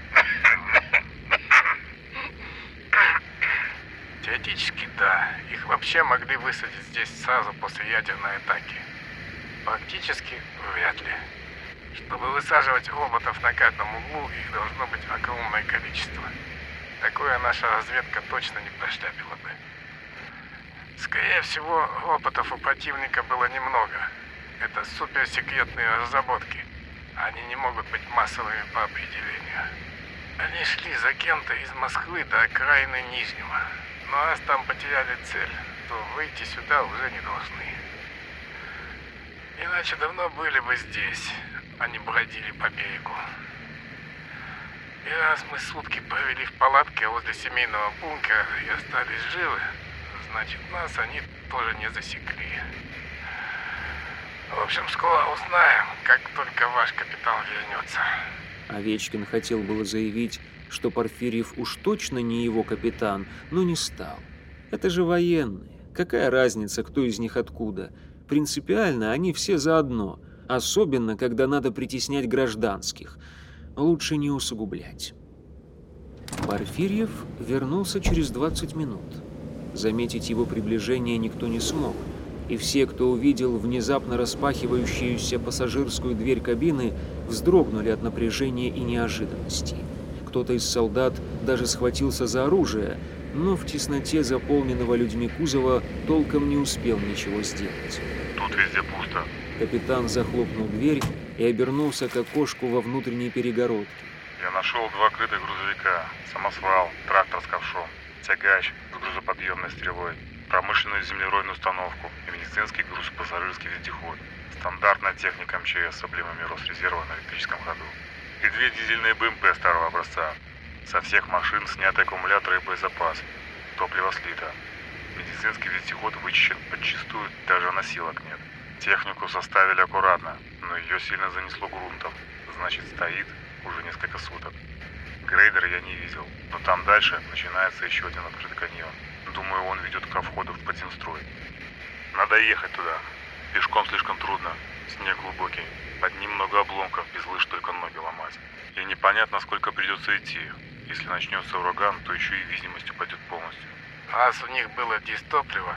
Теоретически, да. Их вообще могли высадить здесь сразу после ядерной атаки. Практически, вряд ли. Чтобы высаживать роботов на каждом углу, их должно быть огромное количество. Такое наша разведка точно не прошляпила бы. Скорее всего, роботов у противника было немного. Это суперсекретные разработки. Они не могут быть массовыми по определению. Они шли за кем-то из Москвы до окраины Нижнего. Но раз там потеряли цель, то выйти сюда уже не должны. Иначе давно были бы здесь, а не бродили по берегу. И раз мы сутки провели в палатке возле семейного бункера и остались живы, значит, нас они тоже не засекли. В общем, скоро узнаем, как только ваш капитан вернется. Овечкин хотел было заявить, что Порфирьев уж точно не его капитан, но не стал. Это же военные. Какая разница, кто из них откуда? Принципиально они все заодно, особенно когда надо притеснять гражданских. Лучше не усугублять. Порфирьев вернулся через двадцать минут. Заметить его приближение никто не смог, и все, кто увидел внезапно распахивающуюся пассажирскую дверь кабины, вздрогнули от напряжения и неожиданности. Кто-то из солдат даже схватился за оружие, но в тесноте заполненного людьми кузова толком не успел ничего сделать. Тут везде пусто. Капитан захлопнул дверь и обернулся к окошку во внутренней перегородке. Я нашел два крытых грузовика, самосвал, трактор с ковшом, тягач с грузоподъемной стрелой, промышленную землеройную установку и медицинский грузопассажирский вездеход. Стандартная техника МЧС с эмблемами Росрезерва на электрическом ходу. И две дизельные БМП старого образца. Со всех машин сняты аккумуляторы и боезапас. Топливо слито. Медицинский вездеход вычищен подчистую, даже носилок нет. Технику составили аккуратно, но ее сильно занесло грунтом. Значит, стоит уже несколько суток. Грейдер я не видел, но там дальше начинается еще один открытый каньон. Думаю, он ведет ко входу в подземстрой. Надо ехать туда. Пешком слишком трудно. Снег глубокий. Под ним много обломков, без лыж только ноги ломать. И непонятно, сколько придется идти. Если начнется ураган, то еще и видимость упадет полностью. Раз у них было дистопливо,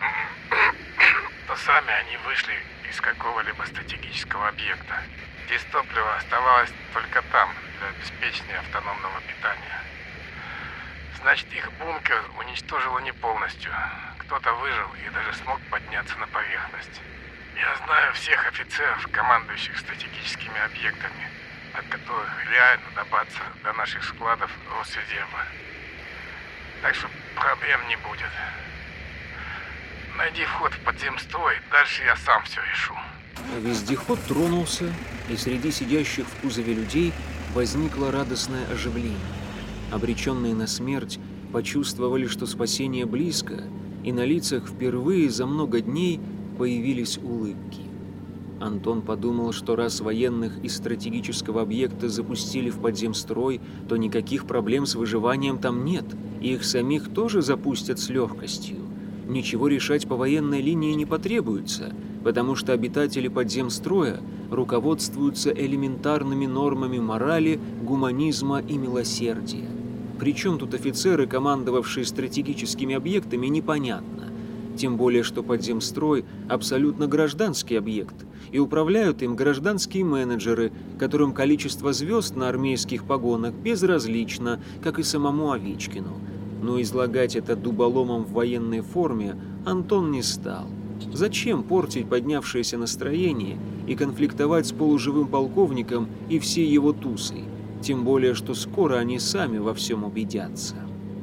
то сами они вышли из какого-либо стратегического объекта. Дистопливо оставалось только там, для обеспечения автономного питания. Значит, их бункер уничтожило не полностью. Кто-то выжил и даже смог подняться на поверхность. Я знаю всех офицеров, командующих стратегическими объектами, от которых реально добраться до наших складов Росрезерва. Так что проблем не будет. Найди вход в подземстрой, дальше я сам все решу. Вездеход тронулся, и среди сидящих в кузове людей возникло радостное оживление. Обреченные на смерть почувствовали, что спасение близко, и на лицах впервые за много дней появились улыбки. Антон подумал, что раз военных из стратегического объекта запустили в подземстрой, то никаких проблем с выживанием там нет, и их самих тоже запустят с легкостью. Ничего решать по военной линии не потребуется, потому что обитатели подземстроя руководствуются элементарными нормами морали, гуманизма и милосердия. Причем тут офицеры, командовавшие стратегическими объектами, непонятно. Тем более, что подземстрой – абсолютно гражданский объект, и управляют им гражданские менеджеры, которым количество звезд на армейских погонах безразлично, как и самому Овечкину. Но излагать это дуболомом в военной форме Антон не стал. Зачем портить поднявшееся настроение и конфликтовать с полуживым полковником и всей его тусой? Тем более, что скоро они сами во всем убедятся.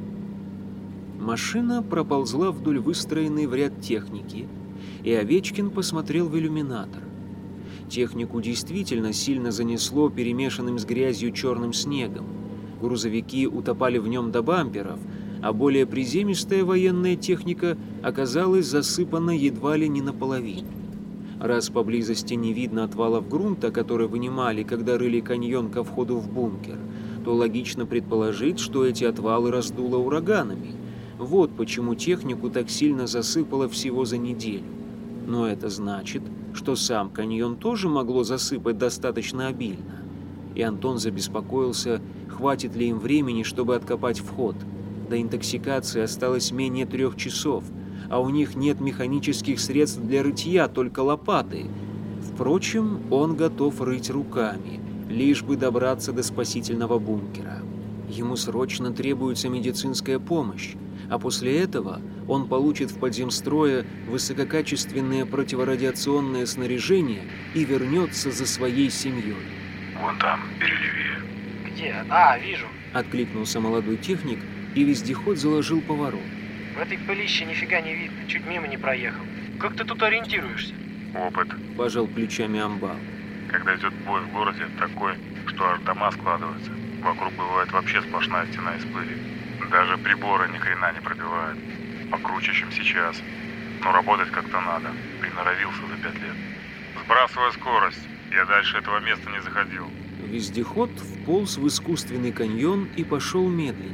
Машина проползла вдоль выстроенной в ряд техники, и Овечкин посмотрел в иллюминатор. Технику действительно сильно занесло перемешанным с грязью черным снегом. грузовики утопали в нем до бамперов, а более приземистая военная техника оказалась засыпана едва ли не наполовину. Раз поблизости не видно отвалов грунта, которые вынимали, когда рыли каньон ко входу в бункер, то логично предположить, что эти отвалы раздуло ураганами. Вот почему технику так сильно засыпало всего за неделю. Но это значит, что сам каньон тоже могло засыпать достаточно обильно. И Антон забеспокоился, хватит ли им времени, чтобы откопать вход. До интоксикации осталось менее трех часов, а у них нет механических средств для рытья, только лопаты. Впрочем, он готов рыть руками, лишь бы добраться до спасительного бункера. Ему срочно требуется медицинская помощь, а после этого он получит в подземстрое высококачественное противорадиационное снаряжение и вернется за своей семьей. Вон там, перелевее. Где? А, вижу. Откликнулся молодой техник, и вездеход заложил поворот. В этой пылище нифига не видно, чуть мимо не проехал. Как ты тут ориентируешься? Опыт. Пожал плечами Амбал. Когда идет бой в городе, такой, что аж дома складываются. Вокруг бывает вообще сплошная стена из пыли. Даже приборы ни хрена не пробивают. Покруче, чем сейчас. Но работать как-то надо. Приноровился за пять лет. Сбрасывай скорость. Я дальше этого места не заходил. Вездеход вполз в искусственный каньон и пошел медленнее.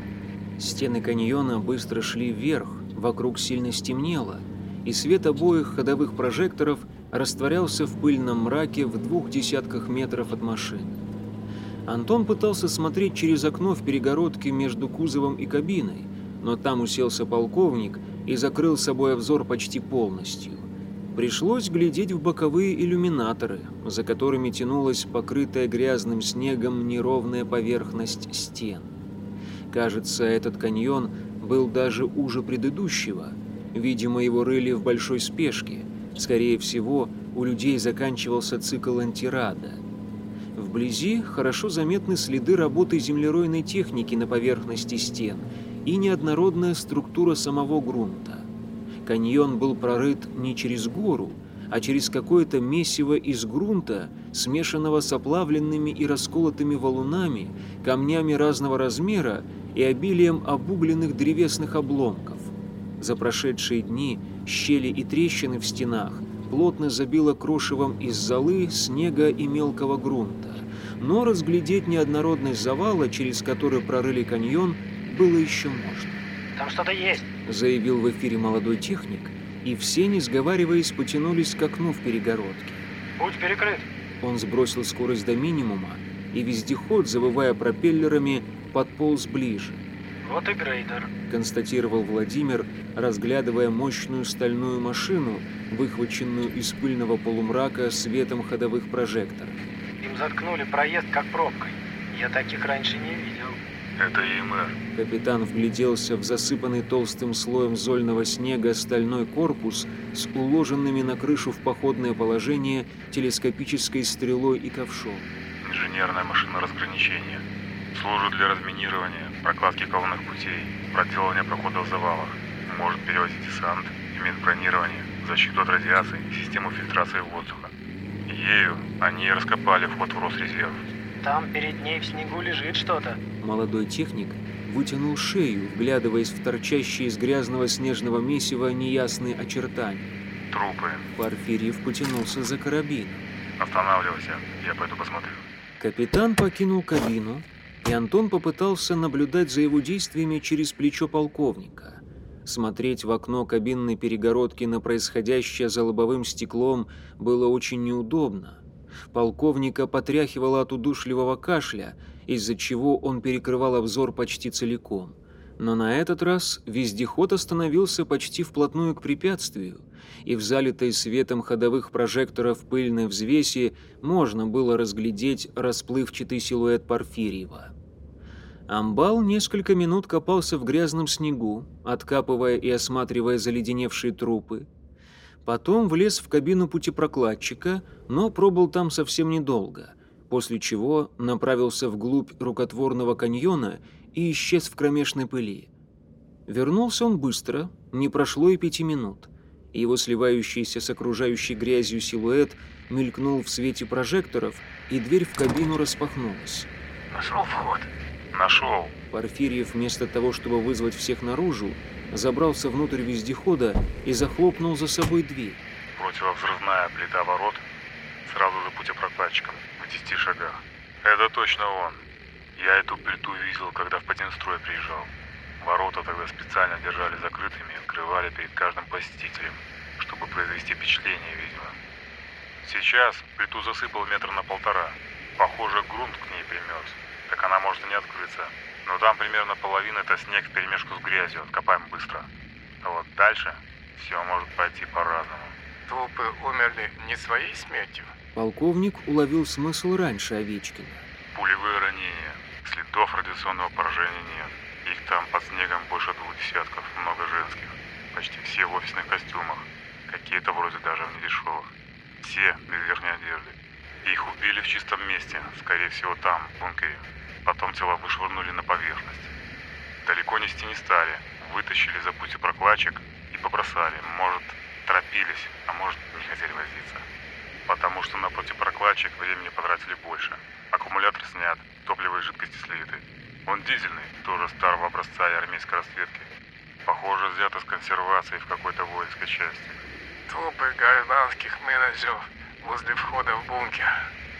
Стены каньона быстро шли вверх, вокруг сильно стемнело, и свет обоих ходовых прожекторов растворялся в пыльном мраке в двух десятках метров от машины. Антон пытался смотреть через окно в перегородке между кузовом и кабиной, но там уселся полковник и закрыл собой обзор почти полностью. Пришлось глядеть в боковые иллюминаторы, за которыми тянулась покрытая грязным снегом неровная поверхность стен. Кажется, этот каньон был даже уже предыдущего. Видимо, его рыли в большой спешке. Скорее всего, у людей заканчивался цикл антирада. Вблизи хорошо заметны следы работы землеройной техники на поверхности стен и неоднородная структура самого грунта. Каньон был прорыт не через гору, а через какое-то месиво из грунта, смешанного с оплавленными и расколотыми валунами, камнями разного размера и обилием обугленных древесных обломков. За прошедшие дни щели и трещины в стенах плотно забило крошевом из золы, снега и мелкого грунта, но разглядеть неоднородность завала, через который прорыли каньон, было еще можно. Там что-то есть, заявил в эфире молодой техник, и все, не сговариваясь, потянулись к окну в перегородке. Путь перекрыт. Он сбросил скорость до минимума, и вездеход, завывая пропеллерами, подполз ближе. Вот и грейдер, констатировал Владимир, разглядывая мощную стальную машину, выхваченную из пыльного полумрака светом ходовых прожекторов. Им заткнули проезд как пробкой. Я таких раньше не видел. Это ЕМР. Капитан вгляделся в засыпанный толстым слоем зольного снега стальной корпус с уложенными на крышу в походное положение телескопической стрелой и ковшом. Инженерная машина разграничения. Служит для разминирования, прокладки колонных путей, проделывания проходов в завалах. Может перевозить десант, имеет бронирование, защиту от радиации и систему фильтрации воздуха. Ею они раскопали вход в Росрезерв. Там перед ней в снегу лежит что-то. Молодой техник вытянул шею, вглядываясь в торчащие из грязного снежного месива неясные очертания. Трупы. Порфирьев потянулся за карабином. Останавливайся, я пойду посмотрю. Капитан покинул кабину, и Антон попытался наблюдать за его действиями через плечо полковника. Смотреть в окно кабинной перегородки на происходящее за лобовым стеклом было очень неудобно. Полковника потряхивало от удушливого кашля, из-за чего он перекрывал обзор почти целиком. Но на этот раз вездеход остановился почти вплотную к препятствию, и в залитой светом ходовых прожекторов пыльной взвеси можно было разглядеть расплывчатый силуэт Порфирьева. Амбал несколько минут копался в грязном снегу, откапывая и осматривая заледеневшие трупы. Потом влез в кабину путепрокладчика, но пробыл там совсем недолго, после чего направился вглубь рукотворного каньона и исчез в кромешной пыли. Вернулся он быстро, не прошло и пяти минут. Его сливающийся с окружающей грязью силуэт мелькнул в свете прожекторов, и дверь в кабину распахнулась. Нашел вход. Нашел. Порфирьев вместо того, чтобы вызвать всех наружу, забрался внутрь вездехода и захлопнул за собой дверь. Противовзрывная плита ворот сразу за путепрокладчиком, в десяти шагах. Это точно он. Я эту плиту видел, когда в Потинстрой приезжал. Ворота тогда специально держали закрытыми и открывали перед каждым посетителем, чтобы произвести впечатление, видимо. Сейчас плиту засыпал метр на полтора. Похоже, грунт к ней примерз. Так она может и не открыться. Но там примерно половина — это снег вперемешку с грязью. Откопаем быстро. А вот дальше все может пойти по-разному. Трупы умерли не своей смертью? Полковник уловил смысл раньше Овечкина. Пулевые ранения. Следов радиационного поражения нет. Их там под снегом больше двух десятков, много женских. Почти все в офисных костюмах. Какие-то вроде даже в недешевых. Все без верхней одежды. Их убили в чистом месте, скорее всего там, в бункере. Потом тела вышвырнули на поверхность. Далеко нести не стали. Вытащили за путепрокладчик и побросали. Может, торопились, а может, не хотели возиться. Потому что на путепрокладчик времени потратили больше. Аккумулятор снят, топливо и жидкости слиты. Он дизельный, тоже старого образца и армейской расцветки. Похоже, взято с консервацией в какой-то воинской части. Трупы гражданских менеджеров возле входа в бункер.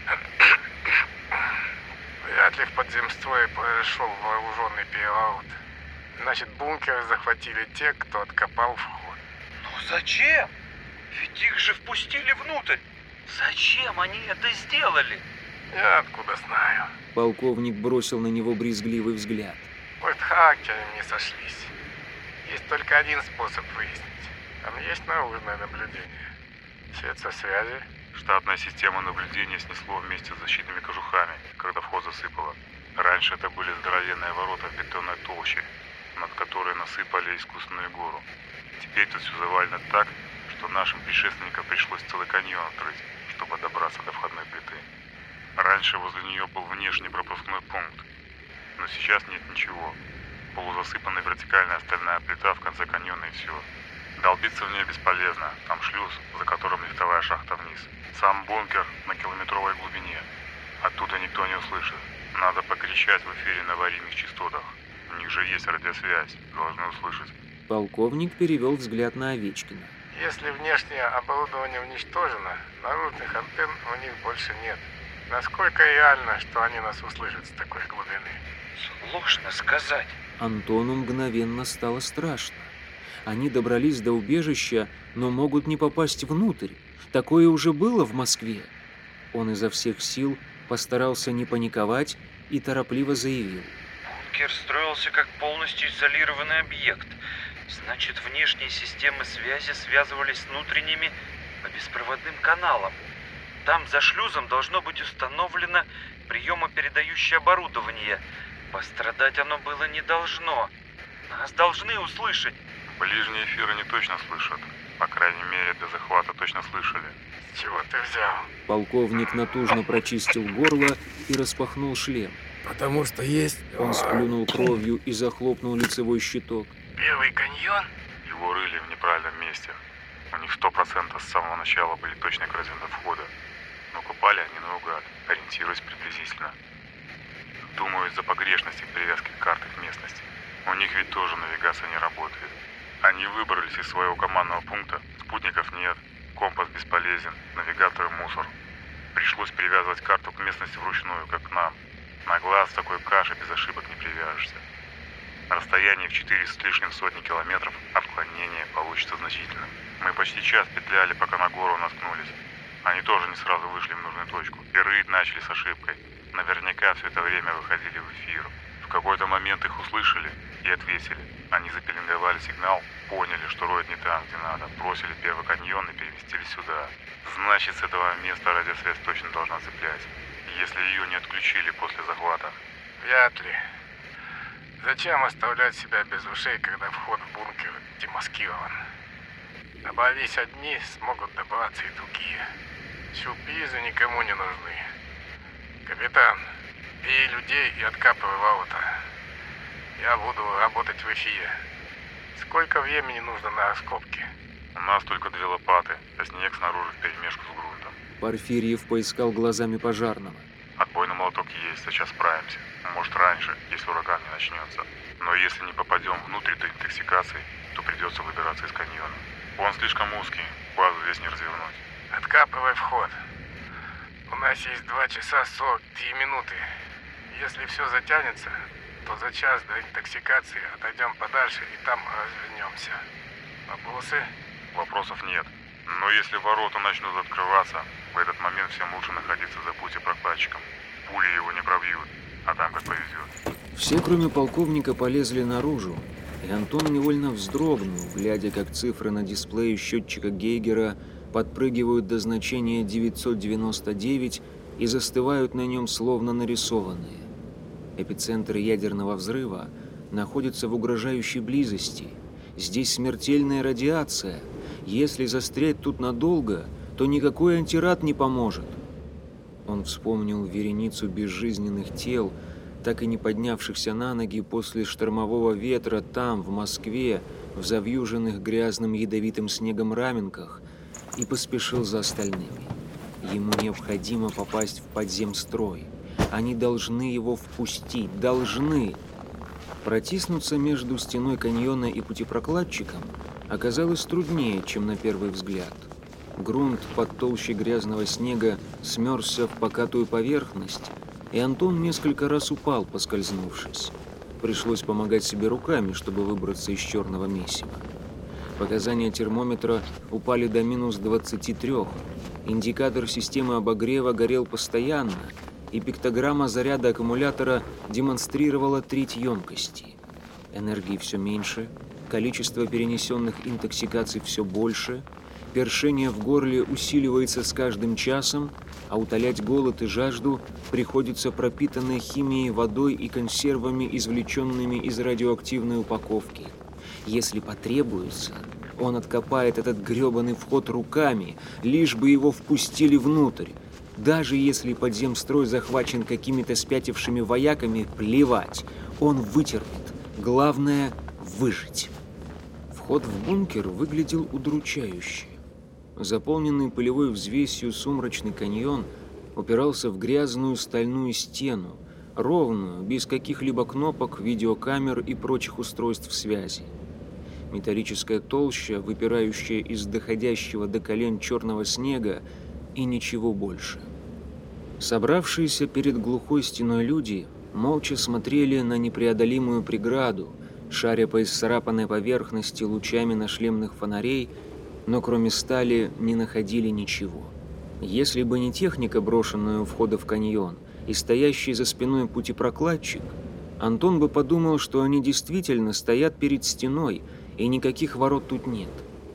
Вряд ли в подземстрое произошел вооруженный переворот. Значит, бункер захватили те, кто откопал вход. Но зачем? Ведь их же впустили внутрь. Зачем они это сделали? Я откуда знаю. Полковник бросил на него брезгливый взгляд. Может, хакеры не сошлись. Есть только один способ выяснить. Там есть наружное наблюдение. Средства связи. Штатная система наблюдения снесло вместе с защитными кожухами, когда вход засыпало. Раньше это были здоровенные ворота в бетонной толще, над которой насыпали искусственную гору. Теперь тут все завалено так, что нашим предшественникам пришлось целый каньон открыть, чтобы добраться до входной плиты. Раньше возле нее был внешний пропускной пункт, но сейчас нет ничего. Полузасыпанная вертикальная стальная плита в конце каньона и все. Долбиться в ней бесполезно, там шлюз, за которым лифтовая шахта вниз. Сам бункер на километровой глубине. Оттуда никто не услышит. Надо покричать в эфире на аварийных частотах. У них же есть радиосвязь, должны услышать. Полковник перевел взгляд на Овечкина. Если внешнее оборудование уничтожено, наружных антенн у них больше нет. Насколько реально, что они нас услышат с такой глубины? Сложно сказать. Антону мгновенно стало страшно. Они добрались до убежища, но могут не попасть внутрь. Такое уже было в Москве. Он изо всех сил постарался не паниковать и торопливо заявил. Бункер строился как полностью изолированный объект. Значит, внешние системы связи связывались с внутренними по беспроводным каналам. Там за шлюзом должно быть установлено приемопередающее оборудование. Пострадать оно было не должно. Нас должны услышать. Ближние эфиры не точно слышат. По крайней мере, до захвата точно слышали. С чего ты взял? Полковник натужно прочистил горло и распахнул шлем. Потому что есть... Он сплюнул кровью и захлопнул лицевой щиток. Первый каньон? Его рыли в неправильном месте. У них сто процентов с самого начала были точные координаты входа. Но купали они наугад, ориентируясь приблизительно. Думаю, из-за погрешности привязки к карте местности. У них ведь тоже навигация не работает. Они выбрались из своего командного пункта, спутников нет, компас бесполезен, навигаторы мусор. Пришлось привязывать карту к местности вручную, как к нам. На глаз такой каши без ошибок не привяжешься. На расстоянии в четыре с лишним сотни километров отклонение получится значительным. Мы почти час петляли, пока на гору наткнулись. Они тоже не сразу вышли в нужную точку. И рыть начали с ошибкой. Наверняка все это время выходили в эфир. В какой-то момент их услышали и ответили. Они запеленговали сигнал, поняли, что роют не там, где надо, бросили первый каньон и переместили сюда. Значит, с этого места радиосвязь точно должна цеплять, если ее не отключили после захвата. Вряд ли. Зачем оставлять себя без ушей, когда вход в бункер демаскирован? Добрались одни, смогут добраться и другие. Сюрпризы никому не нужны. Капитан, бей людей и откапывай ворота. Я буду работать в эфире. Сколько времени нужно на раскопки? У нас только две лопаты, а снег снаружи вперемешку с грунтом. Порфирьев поискал глазами пожарного. Отбойный молоток есть, сейчас справимся. Может, раньше, если ураган не начнется. Но если не попадем внутрь до интоксикации, то придется выбираться из каньона. Он слишком узкий, базу здесь не развернуть. Откапывай вход. У нас есть два часа сорок три минуты. Если все затянется, то за час до интоксикации отойдем подальше и там развернемся. Вопросы? Вопросов нет. Но если ворота начнут открываться, в этот момент всем лучше находиться за путепрокладчиком. Пули его не пробьют, а там как повезет. Все, кроме полковника, полезли наружу, и Антон невольно вздрогнул, глядя, как цифры на дисплее счетчика Гейгера подпрыгивают до значения девятьсот девяносто девять и застывают на нем словно нарисованные. Эпицентр ядерного взрыва находится в угрожающей близости. Здесь смертельная радиация. Если застрять тут надолго, то никакой антирад не поможет. Он вспомнил вереницу безжизненных тел, так и не поднявшихся на ноги после штормового ветра там, в Москве, в завьюженных грязным ядовитым снегом раменках, и поспешил за остальными. Ему необходимо попасть в подземстрой. Они должны его впустить, должны. Протиснуться между стеной каньона и путепрокладчиком оказалось труднее, чем на первый взгляд. Грунт под толщей грязного снега смерзся в покатую поверхность, и Антон несколько раз упал, поскользнувшись. Пришлось помогать себе руками, чтобы выбраться из черного месива. Показания термометра упали до минус двадцати трёх. Индикатор системы обогрева горел постоянно, и пиктограмма заряда аккумулятора демонстрировала треть емкости. Энергии все меньше, количество перенесенных интоксикаций все больше, першение в горле усиливается с каждым часом, а утолять голод и жажду приходится пропитанной химией водой и консервами, извлеченными из радиоактивной упаковки. Если потребуется, он откопает этот грёбаный вход руками, лишь бы его впустили внутрь. Даже если подземстрой захвачен какими-то спятившими вояками, плевать, он вытерпит. Главное – выжить. Вход в бункер выглядел удручающе. Заполненный пылевой взвесью сумрачный каньон упирался в грязную стальную стену, ровную, без каких-либо кнопок, видеокамер и прочих устройств связи. Металлическая толща, выпирающая из доходящего до колен черного снега, и ничего больше. Собравшиеся перед глухой стеной люди молча смотрели на непреодолимую преграду, шаря по исцарапанной поверхности лучами нашлемных фонарей, но кроме стали не находили ничего. Если бы не техника, брошенная у входа в каньон, и стоящий за спиной путепрокладчик, Антон бы подумал, что они действительно стоят перед стеной, и никаких ворот тут нет.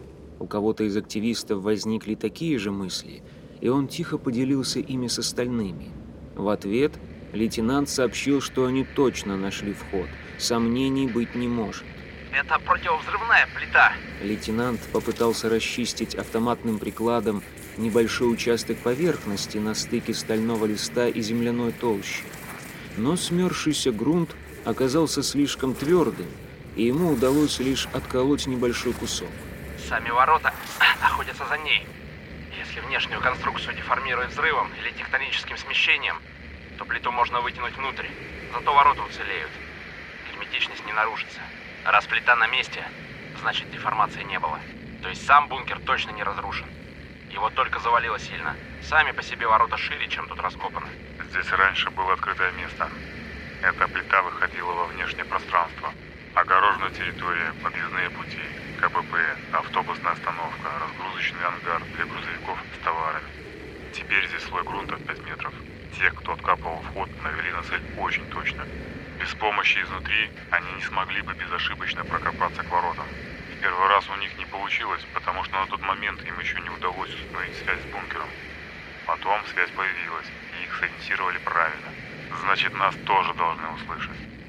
У кого-то из активистов возникли такие же мысли, и он тихо поделился ими с остальными. В ответ лейтенант сообщил, что они точно нашли вход, сомнений быть не может. Это противовзрывная плита. Лейтенант попытался расчистить автоматным прикладом небольшой участок поверхности на стыке стального листа и земляной толщи. Но смерзшийся грунт оказался слишком твердым, и ему удалось лишь отколоть небольшой кусок. Сами ворота находятся за ней. Если внешнюю конструкцию деформирует взрывом или тектоническим смещением, то плиту можно вытянуть внутрь, зато ворота уцелеют. Герметичность не нарушится. Раз плита на месте, значит деформации не было. То есть сам бункер точно не разрушен. Его только завалило сильно. Сами по себе ворота шире, чем тут раскопаны. Здесь раньше было открытое место. Эта плита выходила во внешнее пространство. Огороженная территория, подъездные пути, ка бэ пэ, автобусная остановка, разгрузочный ангар для грузовиков с товарами. Теперь здесь слой грунта в пять метров. Те, кто откапывал вход, навели на цель очень точно. Без помощи изнутри они не смогли бы безошибочно прокопаться к воротам. В первый раз у них не получилось, потому что на тот момент им еще не удалось установить связь с бункером. Потом связь появилась, и их сориентировали правильно. Значит, нас тоже должны услышать.